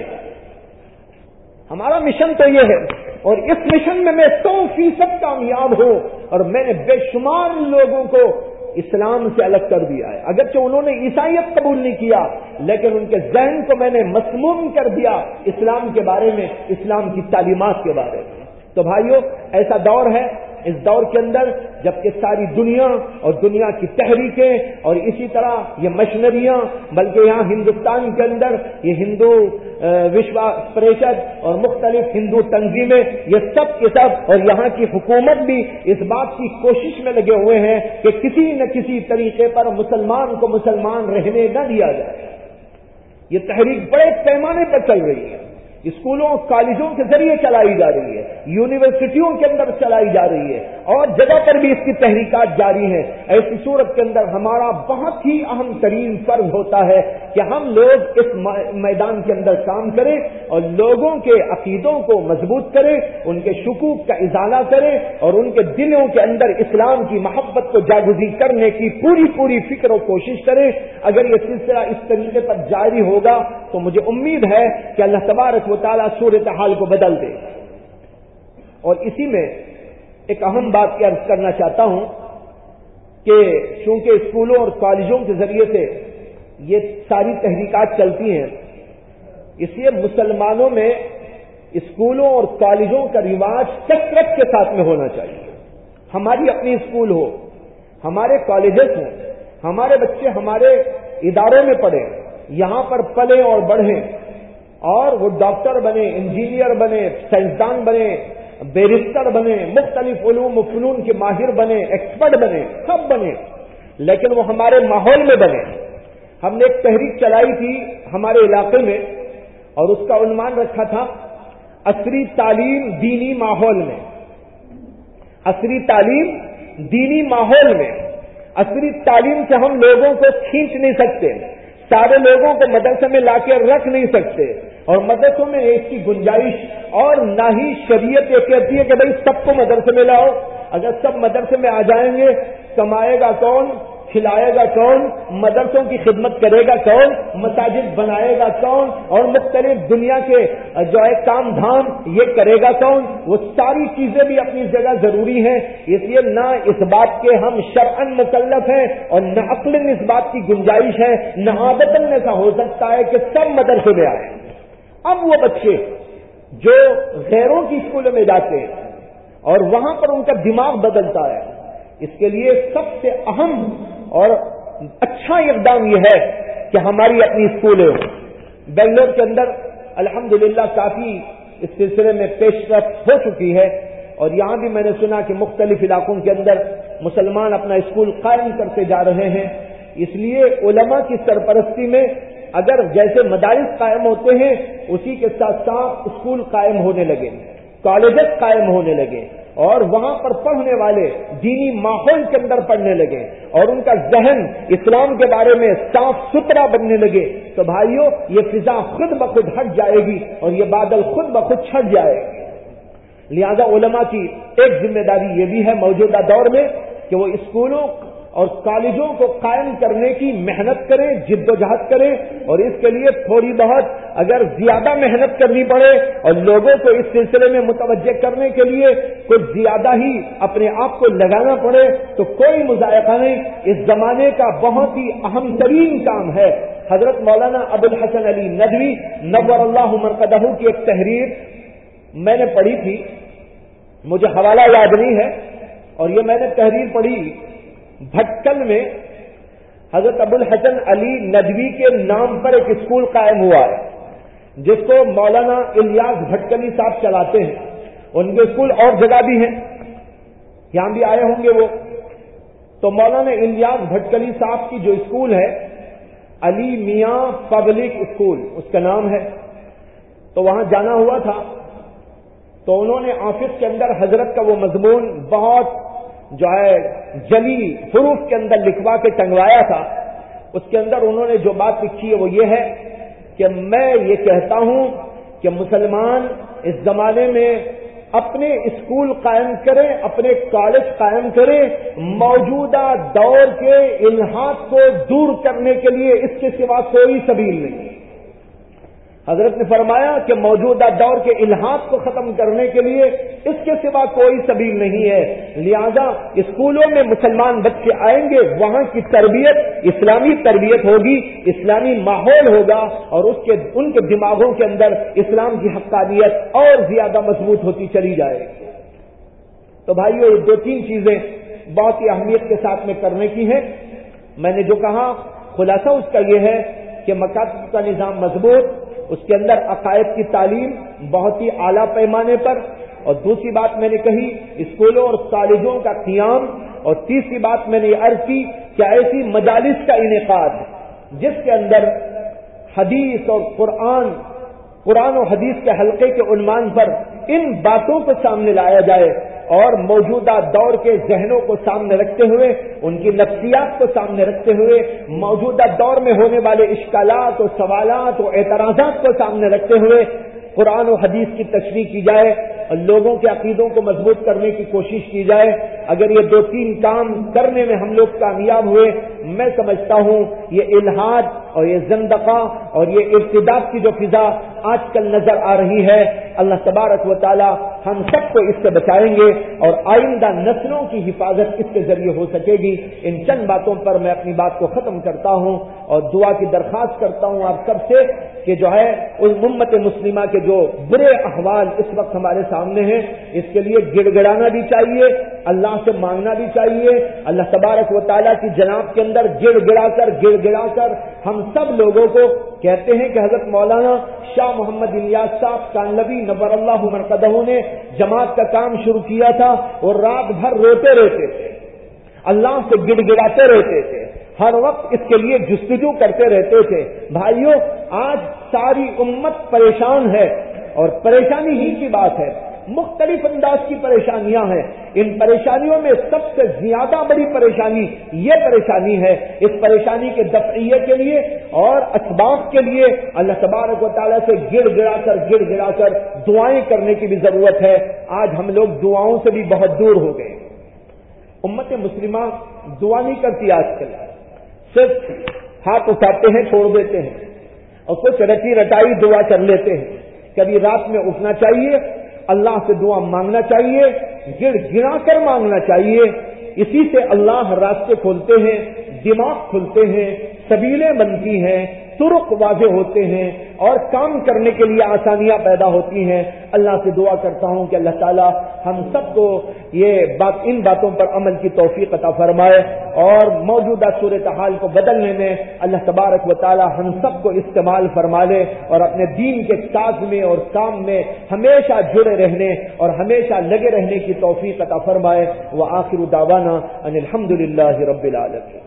ہمارا مشن تو یہ ہے اور اس مشن میں 100% کامیاب ہوں، اور میں نے بے شمار لوگوں کو اسلام سے الگ کر دیا ہے، اگرچہ انہوں نے عیسائیت قبول نہیں کیا لیکن ان کے ذہن کو میں نے مسموم کر دیا اسلام کے بارے میں، اسلام کی تعلیمات کے بارے میں۔ تو بھائیو، ایسا دور ہے، اس دور کے اندر جبکہ ساری دنیا اور دنیا کی تحریکیں اور اسی طرح یہ مشنریاں، بلکہ یہاں ہندوستان کے اندر یہ ہندو وشوا پریشد اور مختلف ہندو تنظیمیں، یہ سب کے سب اور یہاں کی حکومت بھی اس بات کی کوشش میں لگے ہوئے ہیں کہ کسی نہ کسی طریقے پر مسلمان کو مسلمان رہنے نہ دیا جائے۔ یہ تحریک بڑے پیمانے پر چل رہی ہے، اسکولوں کالجوں کے ذریعے چلائی جا رہی ہے، یونیورسٹیوں کے اندر چلائی جا رہی ہے اور جگہ پر بھی اس کی تحریکات جاری ہیں۔ ایسی صورت کے اندر ہمارا بہت ہی اہم ترین فرض ہوتا ہے کہ ہم لوگ اس میدان کے اندر کام کریں اور لوگوں کے عقیدوں کو مضبوط کریں، ان کے شکوک کا ازالہ کریں اور ان کے دلوں کے اندر اسلام کی محبت کو جاگزی کرنے کی پوری فکر و کوشش کریں۔ اگر یہ سلسلہ اس طریقے پر جاری ہوگا تو مجھے امید ہے کہ اللہ تبارک و تعالیٰ صورتحال کو بدل دے۔ اور اسی میں ایک اہم بات کی عرض کرنا چاہتا ہوں کہ چونکہ اسکولوں اور کالجوں کے ذریعے سے یہ ساری تحریکات چلتی ہیں، اس لیے مسلمانوں میں اسکولوں اور کالجوں کا رواج کثرت کے ساتھ میں ہونا چاہیے۔ ہماری اپنی اسکول ہو، ہمارے کالجز ہوں، ہمارے بچے ہمارے اداروں میں پڑھیں، یہاں پر پلیں اور بڑھیں اور وہ ڈاکٹر بنے، انجینئر بنے، سائنسدان بنے، بیرسٹر بنے، مختلف علوم و فنون کے ماہر بنے، ایکسپرٹ بنے، سب بنے، لیکن وہ ہمارے ماحول میں بنے۔ ہم نے ایک تحریک چلائی تھی ہمارے علاقے میں اور اس کا عنوان رکھا تھا عصری تعلیم دینی ماحول میں۔ عصری تعلیم دینی ماحول میں۔ عصری تعلیم سے ہم لوگوں کو کھینچ نہیں سکتے، سارے لوگوں کو مدرسے میں لا کے رکھ نہیں سکتے، اور مدرسوں میں اس کی گنجائش اور نہ ہی شریعت یہ کہتی ہے کہ بھئی سب کو مدرسے میں لاؤ۔ اگر سب مدرسے میں آ جائیں گے کمائے گا کون، کھلائے گا کون، مدرسوں کی خدمت کرے گا کون، مساجد بنائے گا کون، اور مختلف دنیا کے جو ہے کام دھام یہ کرے گا کون۔ وہ ساری چیزیں بھی اپنی جگہ ضروری ہیں، اس لیے نہ اس بات کے ہم شرعاً مکلف ہیں اور نہ عقلاً اس بات کی گنجائش ہے، نہ عادتاً ایسا ہو سکتا ہے کہ سب مدرسے میں آئیں۔ اب وہ بچے جو غیروں کی اسکولوں میں جاتے ہیں اور وہاں پر ان کا دماغ بدلتا ہے، اس کے لیے سب سے اہم اور اچھا اقدام یہ ہے کہ ہماری اپنی اسکولیں ہوں۔ بنگلور کے اندر الحمدللہ کافی اس سلسلے میں پیش رفت ہو چکی ہے، اور یہاں بھی میں نے سنا کہ مختلف علاقوں کے اندر مسلمان اپنا اسکول قائم کرتے جا رہے ہیں۔ اس لیے علماء کی سرپرستی میں اگر جیسے مدارس قائم ہوتے ہیں اسی کے ساتھ ساتھ اسکول قائم ہونے لگے، کالجز قائم ہونے لگے، اور وہاں پر پڑھنے والے دینی ماحول کے اندر پڑھنے لگے اور ان کا ذہن اسلام کے بارے میں صاف ستھرا بننے لگے، تو بھائیو یہ فضا خود بخود ہٹ جائے گی اور یہ بادل خود بخود چھٹ جائے گی۔ لہذا علماء کی ایک ذمہ داری یہ بھی ہے موجودہ دور میں کہ وہ اسکولوں اور کالجوں کو قائم کرنے کی محنت کریں، جد و جہد کریں، اور اس کے لیے تھوڑی بہت اگر زیادہ محنت کرنی پڑے اور لوگوں کو اس سلسلے میں متوجہ کرنے کے لیے کچھ زیادہ ہی اپنے آپ کو لگانا پڑے تو کوئی مذائقہ نہیں۔ اس زمانے کا بہت ہی اہم ترین کام ہے۔ حضرت مولانا ابو الحسن علی ندوی نور اللہ مرقدہ کی ایک تحریر میں نے پڑھی تھی مجھے حوالہ یاد نہیں ہے، اور یہ میں نے تحریر پڑھی، بھٹکل میں حضرت ابو الحسن علی ندوی کے نام پر ایک اسکول قائم ہوا ہے، جس کو مولانا الیاس بھٹکلی صاحب چلاتے ہیں۔ ان کے اسکول اور جگہ بھی ہیں، یہاں بھی آئے ہوں گے وہ۔ تو مولانا الیاس بھٹکلی صاحب کی جو اسکول ہے، علی میاں پبلک اسکول اس کا نام ہے، تو وہاں جانا ہوا تھا۔ تو انہوں نے آفس کے اندر حضرت کا وہ مضمون بہت جو ہے جلی حروف کے اندر لکھوا کے ٹنگوایا تھا۔ اس کے اندر انہوں نے جو بات لکھی ہے وہ یہ ہے کہ میں یہ کہتا ہوں کہ مسلمان اس زمانے میں اپنے اسکول قائم کریں، اپنے کالج قائم کریں، موجودہ دور کے الحاد کو دور کرنے کے لیے اس کے سوا کوئی سبیل نہیں۔ حضرت نے فرمایا کہ موجودہ دور کے الحاد کو ختم کرنے کے لیے اس کے سوا کوئی سبیل نہیں ہے، لہذا اسکولوں میں مسلمان بچے آئیں گے، وہاں کی تربیت اسلامی تربیت ہوگی، اسلامی ماحول ہوگا، اور ان کے دماغوں کے اندر اسلام کی حقانیت اور زیادہ مضبوط ہوتی چلی جائے گی۔ تو بھائیو، یہ 2-3 چیزیں بہت ہی اہمیت کے ساتھ میں کرنے کی ہیں۔ میں نے جو کہا خلاصہ اس کا یہ ہے کہ مکاتب کا نظام مضبوط، اس کے اندر عقائد کی تعلیم بہت ہی اعلیٰ پیمانے پر، اور دوسری بات میں نے کہی اسکولوں اور کالجوں کا قیام، اور تیسری بات میں نے یہ عرض کی کہ ایسی مجالس کا انعقاد جس کے اندر حدیث اور قرآن و حدیث کے حلقے کے عنوان پر ان باتوں کو سامنے لایا جائے، اور موجودہ دور کے ذہنوں کو سامنے رکھتے ہوئے، ان کی نفسیات کو سامنے رکھتے ہوئے، موجودہ دور میں ہونے والے اشکالات و سوالات و اعتراضات کو سامنے رکھتے ہوئے قرآن و حدیث کی تشریح کی جائے اور لوگوں کے عقیدوں کو مضبوط کرنے کی کوشش کی جائے۔ اگر یہ 2-3 کام کرنے میں ہم لوگ کامیاب ہوئے، میں سمجھتا ہوں یہ الحاد اور یہ زندقہ اور یہ ارتداد کی جو فضا آج کل نظر آ رہی ہے، اللہ تبارک و تعالی ہم سب کو اس سے بچائیں گے، اور آئندہ نسلوں کی حفاظت اس کے ذریعے ہو سکے گی۔ ان چند باتوں پر میں اپنی بات کو ختم کرتا ہوں اور دعا کی درخواست کرتا ہوں آپ سب سے کہ جو ہے اس امت مسلمہ کے جو برے احوال اس وقت ہمارے سامنے ہیں، اس کے لیے گڑ گڑانا بھی چاہیے، اللہ سے مانگنا بھی چاہیے، اللہ تبارک و تعالیٰ کی جناب کے اندر گڑ گڑا کر ہم سب لوگوں کو کہتے ہیں کہ حضرت مولانا شاہ محمد الیاس صاحب کانلوی نور اللہ مرقدہ نے جماعت کا کام شروع کیا تھا، اور رات بھر روتے رہتے تھے، اللہ سے گڑ گڑاتے رہتے تھے، ہر وقت اس کے لیے جستجو کرتے رہتے تھے۔ بھائیوں، آج ساری امت پریشان ہے، اور پریشانی ہی کی بات ہے، مختلف انداز کی پریشانیاں ہیں۔ ان پریشانیوں میں سب سے زیادہ بڑی پریشانی یہ پریشانی ہے۔ اس پریشانی کے دفعیے کے لیے اور اسباب کے لیے اللہ تبارک و تعالیٰ سے گڑ گڑا کر دعائیں کرنے کی بھی ضرورت ہے۔ آج ہم لوگ دعاؤں سے بھی بہت دور ہو گئے۔ امت مسلمہ دعا نہیں کرتی، آج کل صرف ہاتھ اٹھاتے ہیں چھوڑ دیتے ہیں، اور کچھ رٹی رٹائی دعا کر لیتے ہیں۔ کبھی رات میں اٹھنا چاہیے، اللہ سے دعا مانگنا چاہیے، گڑ گڑا کر مانگنا چاہیے، اسی سے اللہ راستے کھولتے ہیں، دماغ کھلتے ہیں، سبیلیں بنتی ہیں، طرق واضح ہوتے ہیں، اور کام کرنے کے لیے آسانیاں پیدا ہوتی ہیں۔ اللہ سے دعا کرتا ہوں کہ اللہ تعالی ہم سب کو ان باتوں پر عمل کی توفیق عطا فرمائے، اور موجودہ صورتحال کو بدلنے میں اللہ تبارک و تعالی ہم سب کو استعمال فرما لے، اور اپنے دین کے کاج میں اور کام میں ہمیشہ جڑے رہنے اور ہمیشہ لگے رہنے کی توفیق عطا فرمائے۔ وآخر دعوانا ان الحمدللہ رب العالمین۔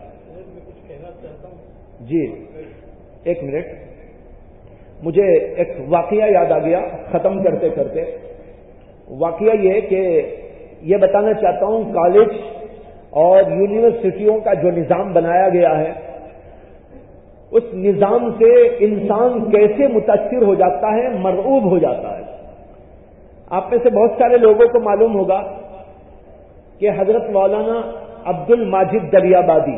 جی ایک منٹ، مجھے ایک واقعہ یاد آ گیا ختم کرتے کرتے۔ واقعہ یہ کہ یہ بتانا چاہتا ہوں، کالج اور یونیورسٹیوں کا جو نظام بنایا گیا ہے، اس نظام سے انسان کیسے متاثر ہو جاتا ہے، مرعوب ہو جاتا ہے۔ آپ میں سے بہت سارے لوگوں کو معلوم ہوگا کہ حضرت مولانا عبد الماجد دریابادی،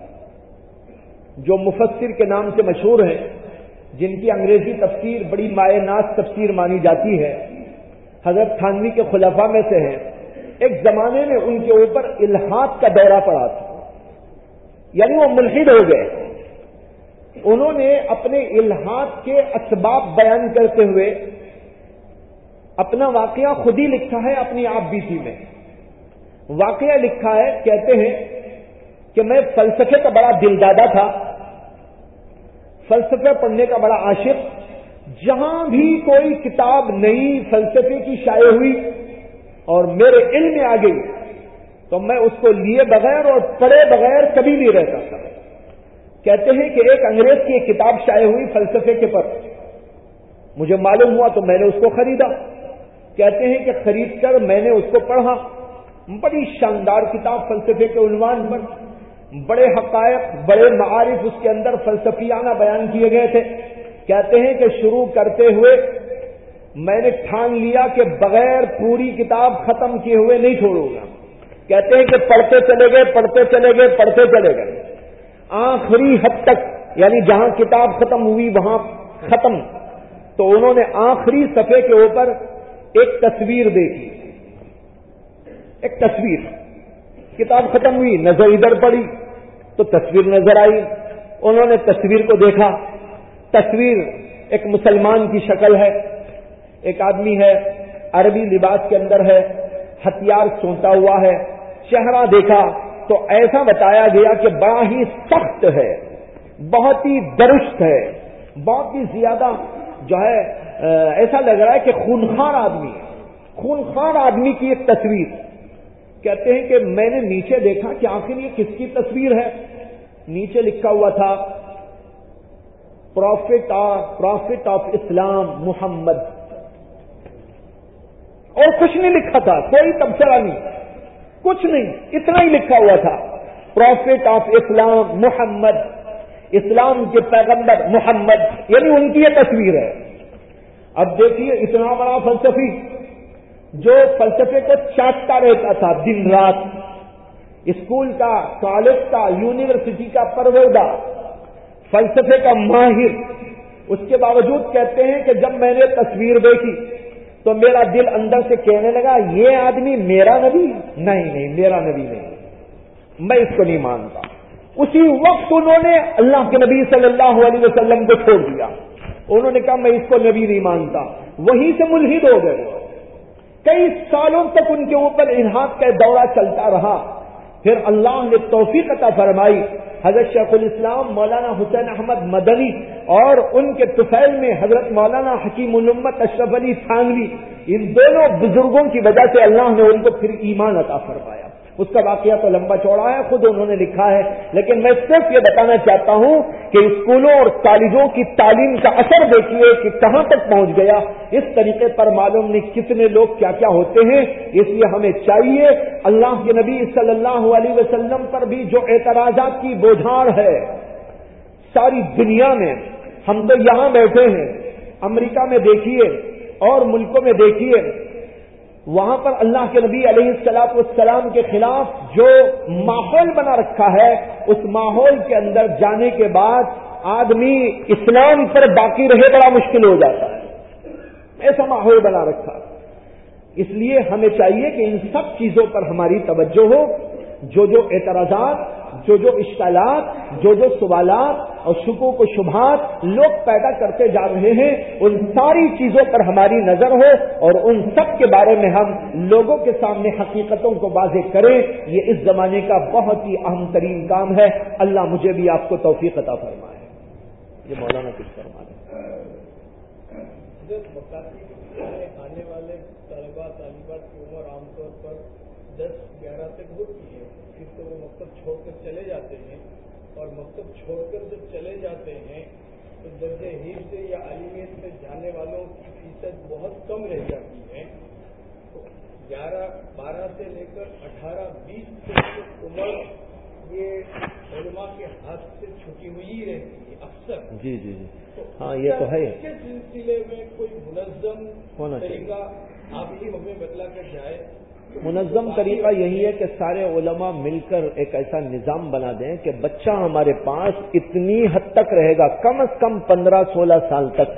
جو مفسر کے نام سے مشہور ہیں، جن کی انگریزی تفسیر بڑی مائع ناز تفسیر مانی جاتی ہے، حضرت تھانوی کے خلفاء میں سے ہیں۔ ایک زمانے میں ان کے اوپر الحاد کا دورہ پڑا تھا، یعنی وہ ملحد ہو گئے۔ انہوں نے اپنے الحاد کے اسباب بیان کرتے ہوئے اپنا واقعہ خود ہی لکھا ہے اپنی آپ بیتی میں. واقعہ لکھا ہے, کہتے ہیں کہ میں فلسفے کا بڑا دلدادہ تھا, فلسفہ پڑھنے کا بڑا عاشق. جہاں بھی کوئی کتاب نئی فلسفے کی شائع ہوئی اور میرے علم میں آ گئی تو میں اس کو لیے بغیر اور پڑھے بغیر کبھی نہیں رہتا تھا. کہتے ہیں کہ ایک انگریز کی ایک کتاب شائع ہوئی فلسفے کے پر, مجھے معلوم ہوا تو میں نے اس کو خریدا. کہتے ہیں کہ خرید کر میں نے اس کو پڑھا. بڑی شاندار کتاب فلسفے کے عنوان پر, بڑے حقائق, بڑے معارف اس کے اندر فلسفیانہ بیان کیے گئے تھے. کہتے ہیں کہ شروع کرتے ہوئے میں نے ٹھان لیا کہ بغیر پوری کتاب ختم کیے ہوئے نہیں چھوڑوں گا. کہتے ہیں کہ پڑھتے چلے گئے, پڑھتے چلے گئے, پڑھتے چلے گئے, آخری حد تک, یعنی جہاں کتاب ختم ہوئی وہاں ختم. تو انہوں نے آخری صفحے کے اوپر ایک تصویر دیکھی, ایک تصویر. کتاب ختم ہوئی, نظر ادھر پڑی تو تصویر نظر آئی. انہوں نے تصویر کو دیکھا. تصویر ایک مسلمان کی شکل ہے, ایک آدمی ہے, عربی لباس کے اندر ہے, ہتھیار سونتا ہوا ہے. چہرہ دیکھا تو ایسا بتایا گیا کہ بڑا ہی سخت ہے, بہت ہی درست ہے, بہت ہی زیادہ جو ہے ایسا لگ رہا ہے کہ خونخوار آدمی ہے, خونخوار آدمی کی ایک تصویر. کہتے ہیں کہ میں نے نیچے دیکھا کہ آخر یہ کس کی تصویر ہے. نیچے لکھا ہوا تھا پروفٹ آف اسلام محمد, اور کچھ نہیں لکھا تھا, کوئی تبصرہ نہیں, کچھ نہیں, اتنا ہی لکھا ہوا تھا پروفٹ آف اسلام محمد, اسلام کے پیغمبر محمد, یعنی ان کی یہ تصویر ہے. اب دیکھیے اتنا بڑا فلسفی جو فلسفے کو چاٹتا رہتا تھا دن رات, اسکول کا, کالج کا, یونیورسٹی کا پروردہ, فلسفے کا ماہر, اس کے باوجود کہتے ہیں کہ جب میں نے تصویر دیکھی تو میرا دل اندر سے کہنے لگا یہ آدمی میرا نبی نہیں, میرا نبی نہیں, میں اس کو نہیں مانتا. اسی وقت انہوں نے اللہ کے نبی صلی اللہ علیہ وسلم کو چھوڑ دیا. انہوں نے کہا میں اس کو نبی نہیں مانتا. وہیں سے ملحد ہو گئے. کئی سالوں تک ان کے اوپر الحاد کا دورہ چلتا رہا. پھر اللہ نے توفیق عطا فرمائی, حضرت شیخ الاسلام مولانا حسین احمد مدنی اور ان کے طفیل میں حضرت مولانا حکیم الامت اشرف علی تھانوی, ان دونوں بزرگوں کی وجہ سے اللہ نے ان کو پھر ایمان عطا فرمایا. اس کا واقعہ تو لمبا چوڑا ہے, خود انہوں نے لکھا ہے, لیکن میں صرف یہ بتانا چاہتا ہوں کہ اسکولوں اور کالجوں کی تعلیم کا اثر دیکھیے کہ کہاں تک پہنچ گیا. اس طریقے پر معلوم نہیں کتنے لوگ کیا کیا ہوتے ہیں. اس لیے ہمیں چاہیے اللہ کے نبی صلی اللہ علیہ وسلم پر بھی جو اعتراضات کی بوجھاڑ ہے ساری دنیا میں, ہم تو یہاں بیٹھے ہیں, امریکہ میں دیکھیے اور ملکوں میں دیکھیے, وہاں پر اللہ کے نبی علیہ الصلوۃ والسلام کے خلاف جو ماحول بنا رکھا ہے, اس ماحول کے اندر جانے کے بعد آدمی اسلام پر باقی رہے بڑا مشکل ہو جاتا ہے. ایسا ماحول بنا رکھا. اس لیے ہمیں چاہیے کہ ان سب چیزوں پر ہماری توجہ ہو. جو اعتراضات, جو اشکالات, جو سوالات اور شکوک و شبہات لوگ پیدا کرتے جا رہے ہیں, ان ساری چیزوں پر ہماری نظر ہو اور ان سب کے بارے میں ہم لوگوں کے سامنے حقیقتوں کو واضح کریں. یہ اس زمانے کا بہت ہی اہم ترین کام ہے. اللہ مجھے بھی آپ کو توفیق عطا فرمائے. یہ مولانا کچھ فرما دیں. آنے والے طلبا طالبات کی عمر عام طور پر 10-11 تک ہوتی ہے, پھر تو وہ مکتب چھوڑ کر چلے جاتے ہیں, اور مکتب چھوڑ کر جب چلے جاتے ہیں تو درجہ حفظ یا عالمیت میں جانے والوں کی فیصد بہت کم رہ جاتی ہے. 11-12 سے لے کر 18-20 تک عمر یہ علماء کے ہاتھ سے چھٹی ہوئی رہتی ہے اکثر. جی جی جی, ہاں یہ تو ہے. اس کے سلسلے میں کوئی منظم ہونا طریقہ آپ ہی ہمیں بتلا کر جائے. منظم طریقہ یہی ہے کہ سارے علماء مل کر ایک ایسا نظام بنا دیں کہ بچہ ہمارے پاس اتنی حد تک رہے گا, کم از کم 15-16 سال تک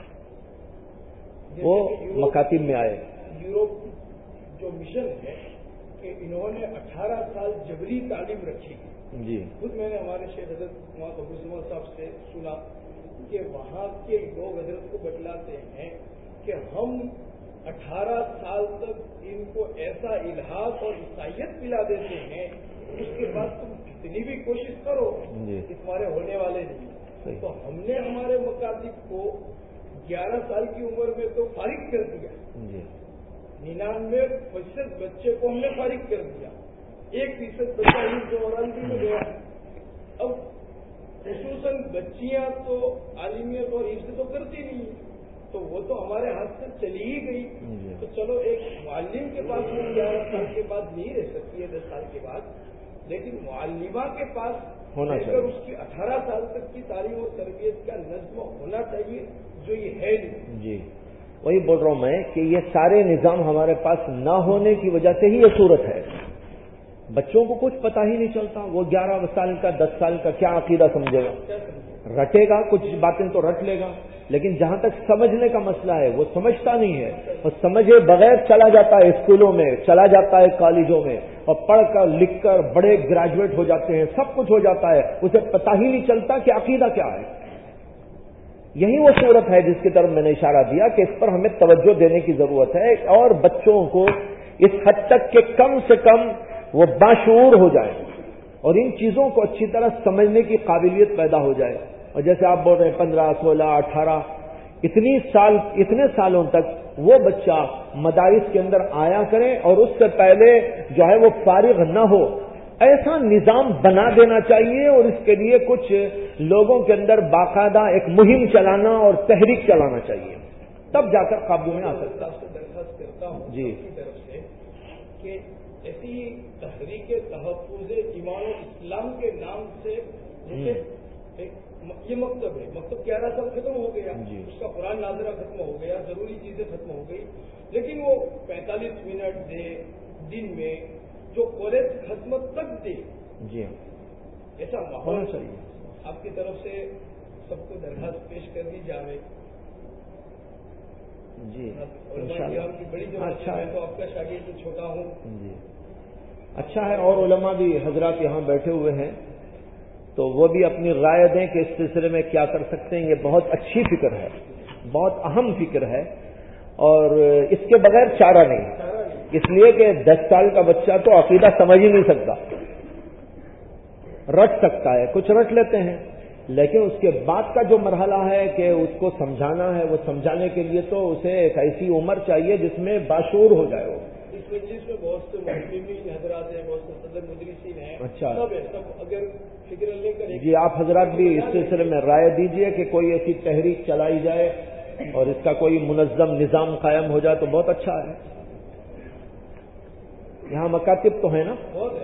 وہ مکاتب میں آئے. یوروپ جو مشن ہے کہ انہوں نے 18 سال جبری تعلیم رکھی. جی, خود میں نے ہمارے شیخ حضرت عبدالسمد صاحب سے سنا کہ وہاں کے لوگ حضرت کو بتلاتے ہیں کہ ہم 18 سال تک ان کو ایسا الحاق اور عیسائیت پلا دیتے ہیں، اس کے بعد تم کتنی بھی کوشش کرو تمہارے ہونے والے نہیں۔ تو ہم نے ہمارے مکاتب کو 11 سال کی عمر میں تو فارغ کر دیا، 99% بچے کو ہم نے فارغ کر دیا، 1% بچہ حفظ و عمرانی میں گیا۔ اب خصوصاً بچیاں تو عالمیت اور حفظ تو کرتی نہیں، تو وہ تو ہمارے ہاتھ سے چلی ہی گئی۔ تو چلو ایک معلم کے پاس وہ 11 سال کے بعد نہیں رہ سکتی ہے، 10 سال کے بعد، لیکن معلمہ کے پاس ہونا چاہیے، اس کی 18 سال تک کی تعلیم اور تربیت کا نظم ہونا چاہیے، جو یہ ہے نہیں۔ جی وہی بول رہا ہوں میں کہ یہ سارے نظام ہمارے پاس نہ ہونے کی وجہ سے ہی یہ صورت ہے۔ بچوں کو کچھ پتہ ہی نہیں چلتا، وہ 11 سال کا 10 سال کا کیا عقیدہ سمجھے گا، رٹے گا کچھ باتیں تو رٹ لے گا، لیکن جہاں تک سمجھنے کا مسئلہ ہے وہ سمجھتا نہیں ہے، وہ سمجھے بغیر چلا جاتا ہے اسکولوں میں، چلا جاتا ہے کالجوں میں، اور پڑھ کر لکھ کر بڑے گریجویٹ ہو جاتے ہیں، سب کچھ ہو جاتا ہے، اسے پتہ ہی نہیں چلتا کہ عقیدہ کیا ہے۔ یہی وہ صورت ہے جس کی طرف میں نے اشارہ دیا کہ اس پر ہمیں توجہ دینے کی ضرورت ہے، اور بچوں کو اس حد تک کہ کم سے کم وہ باشعور ہو جائے اور ان چیزوں کو اچھی طرح سمجھنے کی قابلیت پیدا ہو جائے۔ اور جیسے آپ بول رہے ہیں 15، 16، 18 اتنے سالوں تک وہ بچہ مدارس کے اندر آیا کرے، اور اس سے پہلے جو ہے وہ فارغ نہ ہو، ایسا نظام بنا دینا چاہیے، اور اس کے لیے کچھ لوگوں کے اندر باقاعدہ ایک مہم چلانا اور تحریک چلانا چاہیے، تب جا کر قابو میں آ سکتا ہے۔ درخواست کرتا ہوں جی کی طرف سے کہ ایسی تحریک تحفظ ایمان و اسلام کے نام سے، جیسے یہ مکتب ہے، مکتب 11 سال ختم ہو گیا، اس کا قرآن ناظرہ ختم ہو گیا، ضروری چیزیں ختم ہو گئی، لیکن وہ 45 منٹ دے دن میں جو کالج ختم تک دے، جی ایسا ماحول چاہیے۔ آپ کی طرف سے سب کو درخواست پیش کر دی جائے۔ جی کی بڑی ضرورت ہے، میں تو آپ کا شاگرد چھوٹا ہوں۔ جی اچھا ہے، اور علماء بھی حضرات یہاں بیٹھے ہوئے ہیں تو وہ بھی اپنی رائے دیں کہ اس سلسلے میں کیا کر سکتے ہیں۔ یہ بہت اچھی فکر ہے، بہت اہم فکر ہے، اور اس کے بغیر چارہ نہیں، اس لیے کہ 10 سال کا بچہ تو عقیدہ سمجھ ہی نہیں سکتا، رٹ سکتا ہے، کچھ رٹ لیتے ہیں، لیکن اس کے بعد کا جو مرحلہ ہے کہ اس کو سمجھانا ہے، وہ سمجھانے کے لیے تو اسے ایک ایسی عمر چاہیے جس میں باشعور ہو جائے وہ۔ اس مجلس میں بہت سے معلمین حضرات ہیں، بہت سے صدر مدرسین ہیں، اچھا سب ہے، سب اگر فکر لے کر جی آپ حضرات بھی اس سلسلے میں رائے دیجئے کہ کوئی ایسی تحریک چلائی جائے اور اس کا کوئی منظم نظام قائم ہو جائے تو بہت اچھا ہے۔ یہاں مکاتب تو ہیں نا؟ بہت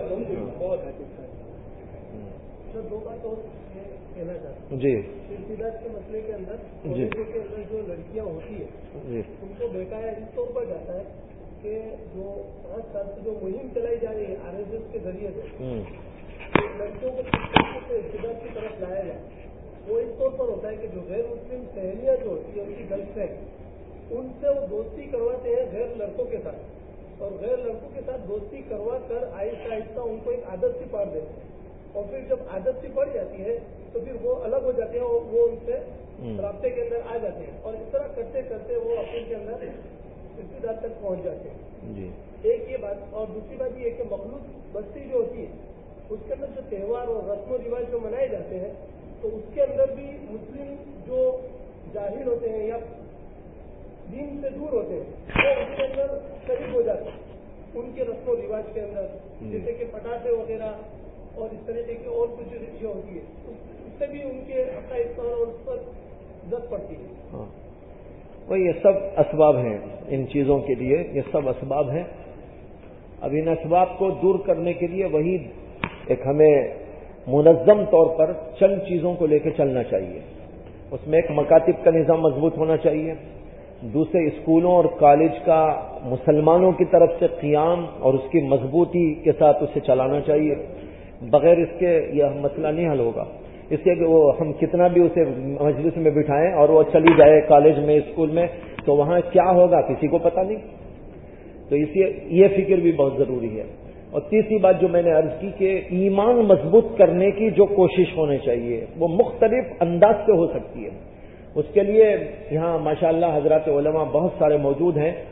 دو بات اور کہنا چاہتا ہوں۔ جی ارتداد کے مسئلے کے اندر کالجوں کے اندر جو لڑکیاں ہوتی ہیں ان کو باقاعدہ اس طور پر جاتا ہے کہ جو 5 سال سے جو مہم چلائی جا رہی ہے RSS کے ذریعے سے لڑکیوں کو ارتداد کی طرف لایا جائے، وہ اس طور پر ہوتا ہے کہ جو غیر مسلم سہیلیاں جو ہوتی ہیں ان کی گرل فرینڈ، ان سے وہ دوستی کرواتے ہیں غیر لڑکوں کے ساتھ، اور غیر لڑکوں کے ساتھ دوستی کروا کر آہستہ آہستہ ان کو ایک عادت سی پاڑ دیتے ہیں، اور پھر جب عادت سی پڑ جاتی ہے تو پھر وہ الگ ہو جاتے ہیں اور وہ ان سے رابطے کے اندر آ جاتے ہیں، اور اس طرح کرتے کرتے وہ اپنے کے اندر ارتداد تک پہنچ جاتے ہیں۔ ایک یہ بات، اور دوسری بات یہ کہ مخلوط بستی جو ہوتی ہے اس کے اندر جو تہوار اور رسم و رواج جو منائے جاتے ہیں تو اس کے اندر بھی مسلم جو جاہل ہوتے ہیں یا دین سے دور ہوتے ہیں وہ اس کے اندر شریک ہو جاتے ہیں ان کے رسم و رواج کے اندر، جیسے کہ پٹاخے وغیرہ اور اس طرح کی اور کچھ جو ہوتی ہے اس سے بھی ان کے عقائد پر اور اس پر زد پڑتی ہے۔ وہ یہ سب اسباب ہیں ان چیزوں کے لیے، یہ سب اسباب ہیں۔ اب ان اسباب کو دور کرنے کے لیے وہی ایک ہمیں منظم طور پر چند چیزوں کو لے کے چلنا چاہیے۔ اس میں ایک مکاتب کا نظام مضبوط ہونا چاہیے، دوسرے اسکولوں اور کالج کا مسلمانوں کی طرف سے قیام اور اس کی مضبوطی کے ساتھ اسے چلانا چاہیے، بغیر اس کے یہ مسئلہ نہیں حل ہوگا۔ اس لیے کہ وہ ہم کتنا بھی اسے مجلس میں بٹھائیں اور وہ چلی جائے کالج میں اسکول میں تو وہاں کیا ہوگا کسی کو پتہ نہیں، تو اس لیے یہ فکر بھی بہت ضروری ہے۔ اور تیسری بات جو میں نے عرض کی کہ ایمان مضبوط کرنے کی جو کوشش ہونی چاہیے وہ مختلف انداز سے ہو سکتی ہے۔ اس کے لیے یہاں ماشاءاللہ حضرات علماء بہت سارے موجود ہیں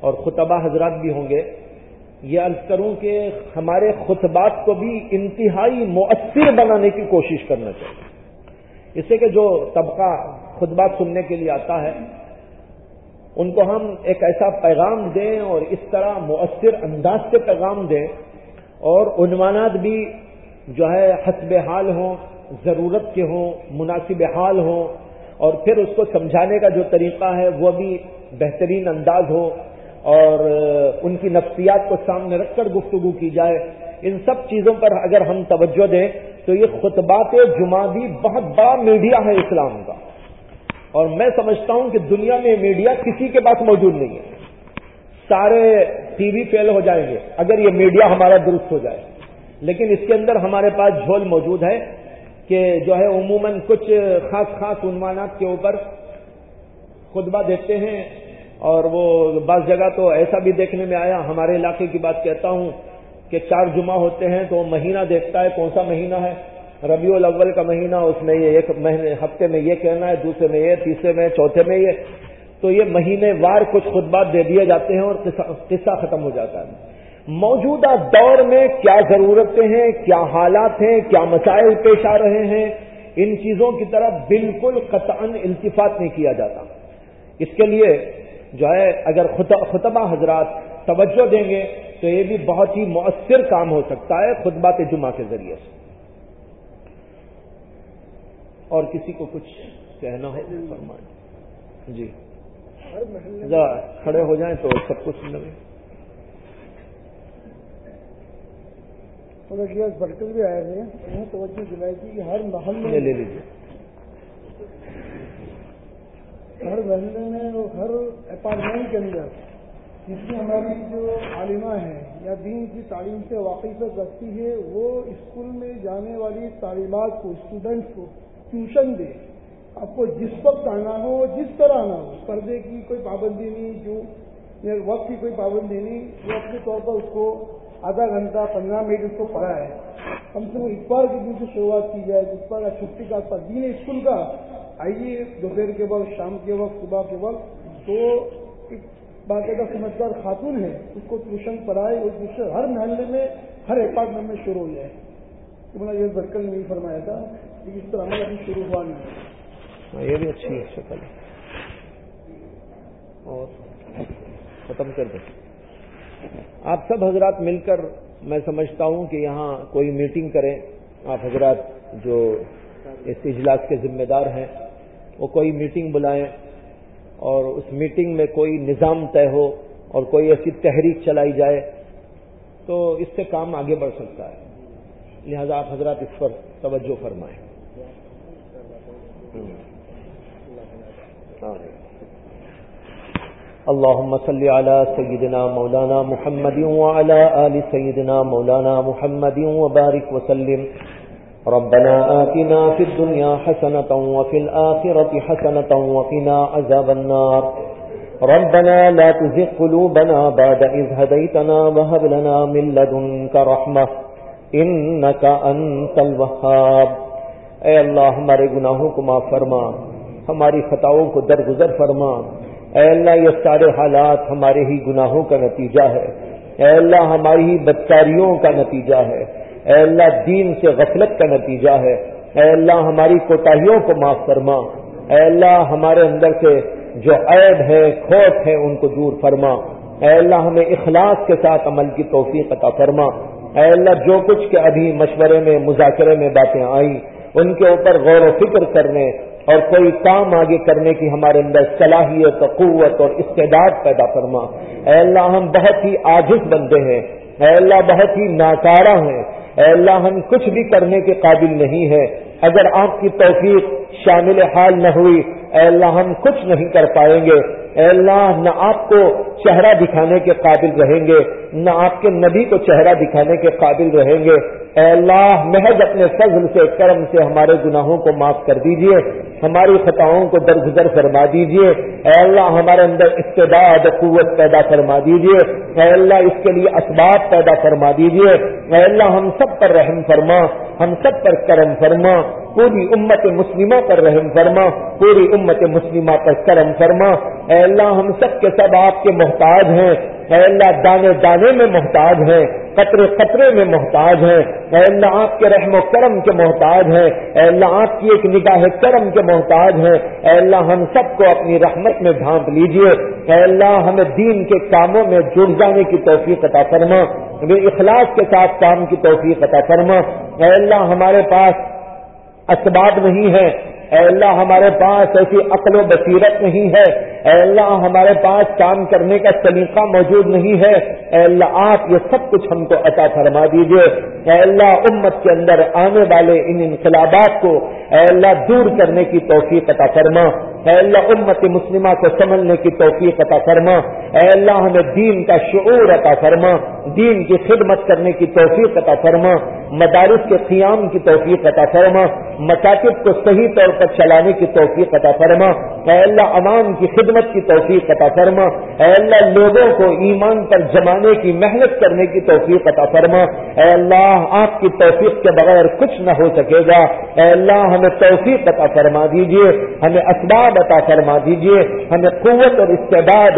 اور خطبہ حضرات بھی ہوں گے، یہ عرض کروں کہ ہمارے خطبات کو بھی انتہائی مؤثر بنانے کی کوشش کرنا چاہیے، اس سے کہ جو طبقہ خطبات سننے کے لیے آتا ہے ان کو ہم ایک ایسا پیغام دیں اور اس طرح مؤثر انداز سے پیغام دیں، اور عنوانات بھی جو ہے حسب حال ہوں، ضرورت کے ہوں، مناسب حال ہوں، اور پھر اس کو سمجھانے کا جو طریقہ ہے وہ بھی بہترین انداز ہو، اور ان کی نفسیات کو سامنے رکھ کر گفتگو کی جائے۔ ان سب چیزوں پر اگر ہم توجہ دیں تو یہ خطبات جمعہ بھی بہت بڑا میڈیا ہے اسلام کا، اور میں سمجھتا ہوں کہ دنیا میں میڈیا کسی کے پاس موجود نہیں ہے، سارے ٹی وی فیل ہو جائیں گے اگر یہ میڈیا ہمارا درست ہو جائے، لیکن اس کے اندر ہمارے پاس جھول موجود ہے کہ جو ہے عموماً کچھ خاص عنوانات کے اوپر خطبہ دیتے ہیں، اور وہ بعض جگہ تو ایسا بھی دیکھنے میں آیا، ہمارے علاقے کی بات کہتا ہوں کہ 4 جمعہ ہوتے ہیں تو وہ مہینہ دیکھتا ہے کون سا مہینہ ہے، ربیع الاول کا مہینہ، اس میں یہ ایک ہفتے میں یہ کہنا ہے، دوسرے میں یہ، تیسرے میں، چوتھے میں یہ، تو یہ مہینے وار کچھ خطبات دے دیے جاتے ہیں اور قصہ ختم ہو جاتا ہے۔ موجودہ دور میں کیا ضرورتیں ہیں، کیا حالات ہیں، کیا مسائل پیش آ رہے ہیں، ان چیزوں کی طرف بالکل قطعاً التفات نہیں کیا جاتا۔ اس کے لیے جو ہے اگر خطبہ حضرات توجہ دیں گے تو یہ بھی بہت ہی مؤثر کام ہو سکتا ہے خطبات جمعہ کے ذریعے سے۔ اور کسی کو کچھ کہنا ہو فرمائیں جی، ذرا کھڑے ہو جائیں تو سب کچھ سنیں۔ برکت بھی آئے ہوئے ہیں، توجہ دلائی تھی کہ ہر محلے میں لے لیجیے، ہر محلے میں اور ہر اپارٹمنٹ کے اندر جس میں ہماری جو عالمہ ہیں یا دین کی تعلیم سے واقفیت رکھتی ہے، وہ اسکول میں جانے والی طالبات کو، اسٹوڈنٹس کو ٹیوشن دے۔ آپ کو جس وقت آنا ہو، جس طرح آنا ہو، پردے کی کوئی پابندی نہیں، جو وقت کی کوئی پابندی نہیں، وہ اپنے طور پر اس کو آدھا گھنٹہ 15 منٹ اس کو پڑھا ہے، کم سے کم اتوار کے دن سے شروعات کی جائے، جس پر چھٹی کا دین اسکول کا آئیے دوپہر کے وقت، شام کے وقت، صبح کے وقت، تو ایک باقاعدہ سمجھدار خاتون ہے اس کو ٹیوشن پڑھائے، اور دوسرے ہر محلے میں، ہر اپارٹمنٹ میں شروع ہو جائے۔ تو میں یہ برکت نے نہیں فرمایا تھا کہ اس طرح عمل ابھی شروع ہوا نہیں۔ یہ بھی اچھی شکل ہے، اور ختم کر دیں۔ آپ سب حضرات مل کر، میں سمجھتا ہوں کہ یہاں کوئی میٹنگ کریں، آپ حضرات جو اس اجلاس کے ذمہ دار ہیں وہ کوئی میٹنگ بلائیں، اور اس میٹنگ میں کوئی نظام طے ہو اور کوئی ایسی تحریک چلائی جائے تو اس سے کام آگے بڑھ سکتا ہے، لہذا آپ حضرات اس پر توجہ فرمائیں۔ اللهم صل على سيدنا مولانا محمد وعلى آل سيدنا مولانا محمد وبارك وسلم۔ ربنا آتنا في الدنيا حسنة وفي الآخرة حسنة وقنا عذاب النار۔ ربنا لا تزغ قلوبنا بعد إذ هديتنا وهب لنا من لدنك رحمة إنك أنت الوهاب۔ اے اللہ ہمارے گناہوں کو معاف فرما، ہماری خطاؤں کو درگزر فرما۔ اے اللہ یہ سارے حالات ہمارے ہی گناہوں کا نتیجہ ہے، اے اللہ ہماری ہی بدکاریوں کا نتیجہ ہے، اے اللہ دین سے غفلت کا نتیجہ ہے، اے اللہ ہماری کوتاہیوں کو معاف فرما، اے اللہ ہمارے اندر سے جو عیب ہے، کھوٹ ہے، ان کو دور فرما، اے اللہ ہمیں اخلاص کے ساتھ عمل کی توفیق عطا فرما۔ اے اللہ جو کچھ کے ابھی مشورے میں، مذاکرے میں باتیں آئیں ان کے اوپر غور و فکر کرنے اور کوئی کام آگے کرنے کی ہمارے اندر صلاحیت، قوت اور استعداد پیدا فرما۔ اے اللہ ہم بہت ہی عاجز بندے ہیں، اے اللہ بہت ہی ناکارہ ہیں، اے اللہ ہم کچھ بھی کرنے کے قابل نہیں ہیں، اگر آپ کی توفیق شامل حال نہ ہوئی اے اللہ ہم کچھ نہیں کر پائیں گے۔ اے اللہ نہ آپ کو چہرہ دکھانے کے قابل رہیں گے، نہ آپ کے نبی کو چہرہ دکھانے کے قابل رہیں گے۔ اے اللہ محض اپنے فضل سے کرم سے ہمارے گناہوں کو معاف کر دیجئے، ہماری خطاؤں کو درگزر فرما دیجئے، اے اللہ ہمارے اندر استعداد قوت پیدا فرما دیجئے، اے اللہ اس کے لیے اسباب پیدا فرما دیجئے، اے اللہ ہم سب پر رحم فرما، ہم سب پر کرم فرما، پوری امت مسلمہ پر رحم فرما، پوری امت مسلمہ پر کرم فرما، اے اللہ ہم سب کے سب آپ کے محتاج ہیں، اے اللہ دانے دانے میں محتاج ہیں، قطرے قطرے میں محتاج ہیں، اے اللہ آپ کے رحم و کرم کے محتاج ہیں، اے اللہ آپ کی ایک نگاہ کرم کے محتاج ہیں، اے اللہ ہم سب کو اپنی رحمت میں ڈھانپ لیجئے، اے اللہ ہمیں دین کے کاموں میں جڑ جانے کی توفیق عطا فرما، ہمیں اخلاص کے ساتھ کام کی توفیق عطا فرما، اے اللہ ہمارے پاس اسباب نہیں ہے، اے اللہ ہمارے پاس ایسی عقل و بصیرت نہیں ہے، اے اللہ ہمارے پاس کام کرنے کا طریقہ موجود نہیں ہے، اے اللہ آپ یہ سب کچھ ہم کو عطا فرما دیجئے، اے اللہ امت کے اندر آنے والے ان انقلابات کو اے اللہ دور کرنے کی توفیق عطا فرما، اے اللہ امت مسلمہ کو سمجھنے کی توفیق عطا فرما، اے اللہ ہمیں دین کا شعور عطا فرما، دین کی خدمت کرنے کی توفیق عطا فرما، مدارس کے قیام کی توفیق عطا فرما، مکاتب کو صحیح طور پر چلانے کی توفیق عطا فرما، اے اللہ عوام کی خدمت کی توفیق عطا فرما، اے اللہ لوگوں کو ایمان پر جمانے کی محنت کرنے کی توفیق عطا فرما، اے اللہ آپ کی توفیق کے بغیر کچھ نہ ہو سکے گا، اے اللہ ہمیں توفیق عطا فرما دیجئے، ہمیں اسباب عطا فرما دیجئے، ہمیں قوت اور استعداد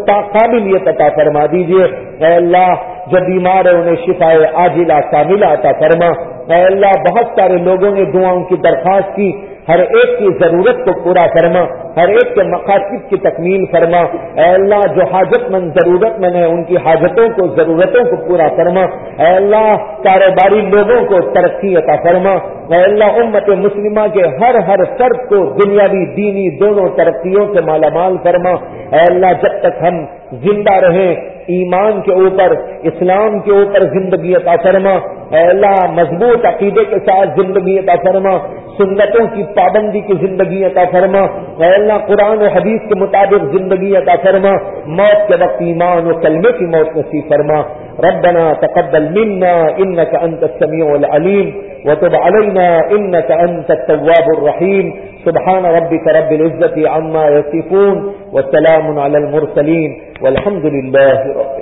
قابلیت عطا فرما دیجئے، اے اللہ جو بیمار ہیں انہیں شفائے عاجلہ کاملہ عطا فرما، اے اللہ بہت سارے لوگوں نے دعاؤں کی درخواست کی، ہر ایک کی ضرورت کو پورا فرما، ہر ایک کے مقاصد کی تکمیل فرما، اے اللہ جو حاجت مند ضرورت مند ہے ان کی حاجتوں کو ضرورتوں کو پورا فرما، اے اللہ کاروباری لوگوں کو ترقی عطا فرما، اے اللہ امت مسلمہ کے ہر فرد کو دنیاوی دینی دونوں ترقیوں سے مالا مال فرما، اے اللہ جب تک ہم زندہ رہیں ایمان کے اوپر اسلام کے اوپر زندگی عطا فرما، اے اللہ مضبوط عقیدے کے ساتھ زندگی عطا فرما، سنتوں کی پابندی کی زندگی عطا فرما، اے اللہ قرآن و حدیث کے مطابق زندگی عطا فرما، موت کے وقت ایمان و کلمے کی موت نصیب فرما، ربنا تقبل منا انك انت السميع العليم وتب علينا انك انت التواب الرحيم سبحان ربك رب العزة عما يصفون وسلام على المرسلين والحمد لله رب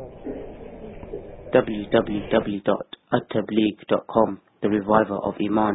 العالمين. www.attableek.com, the reviver of Iman.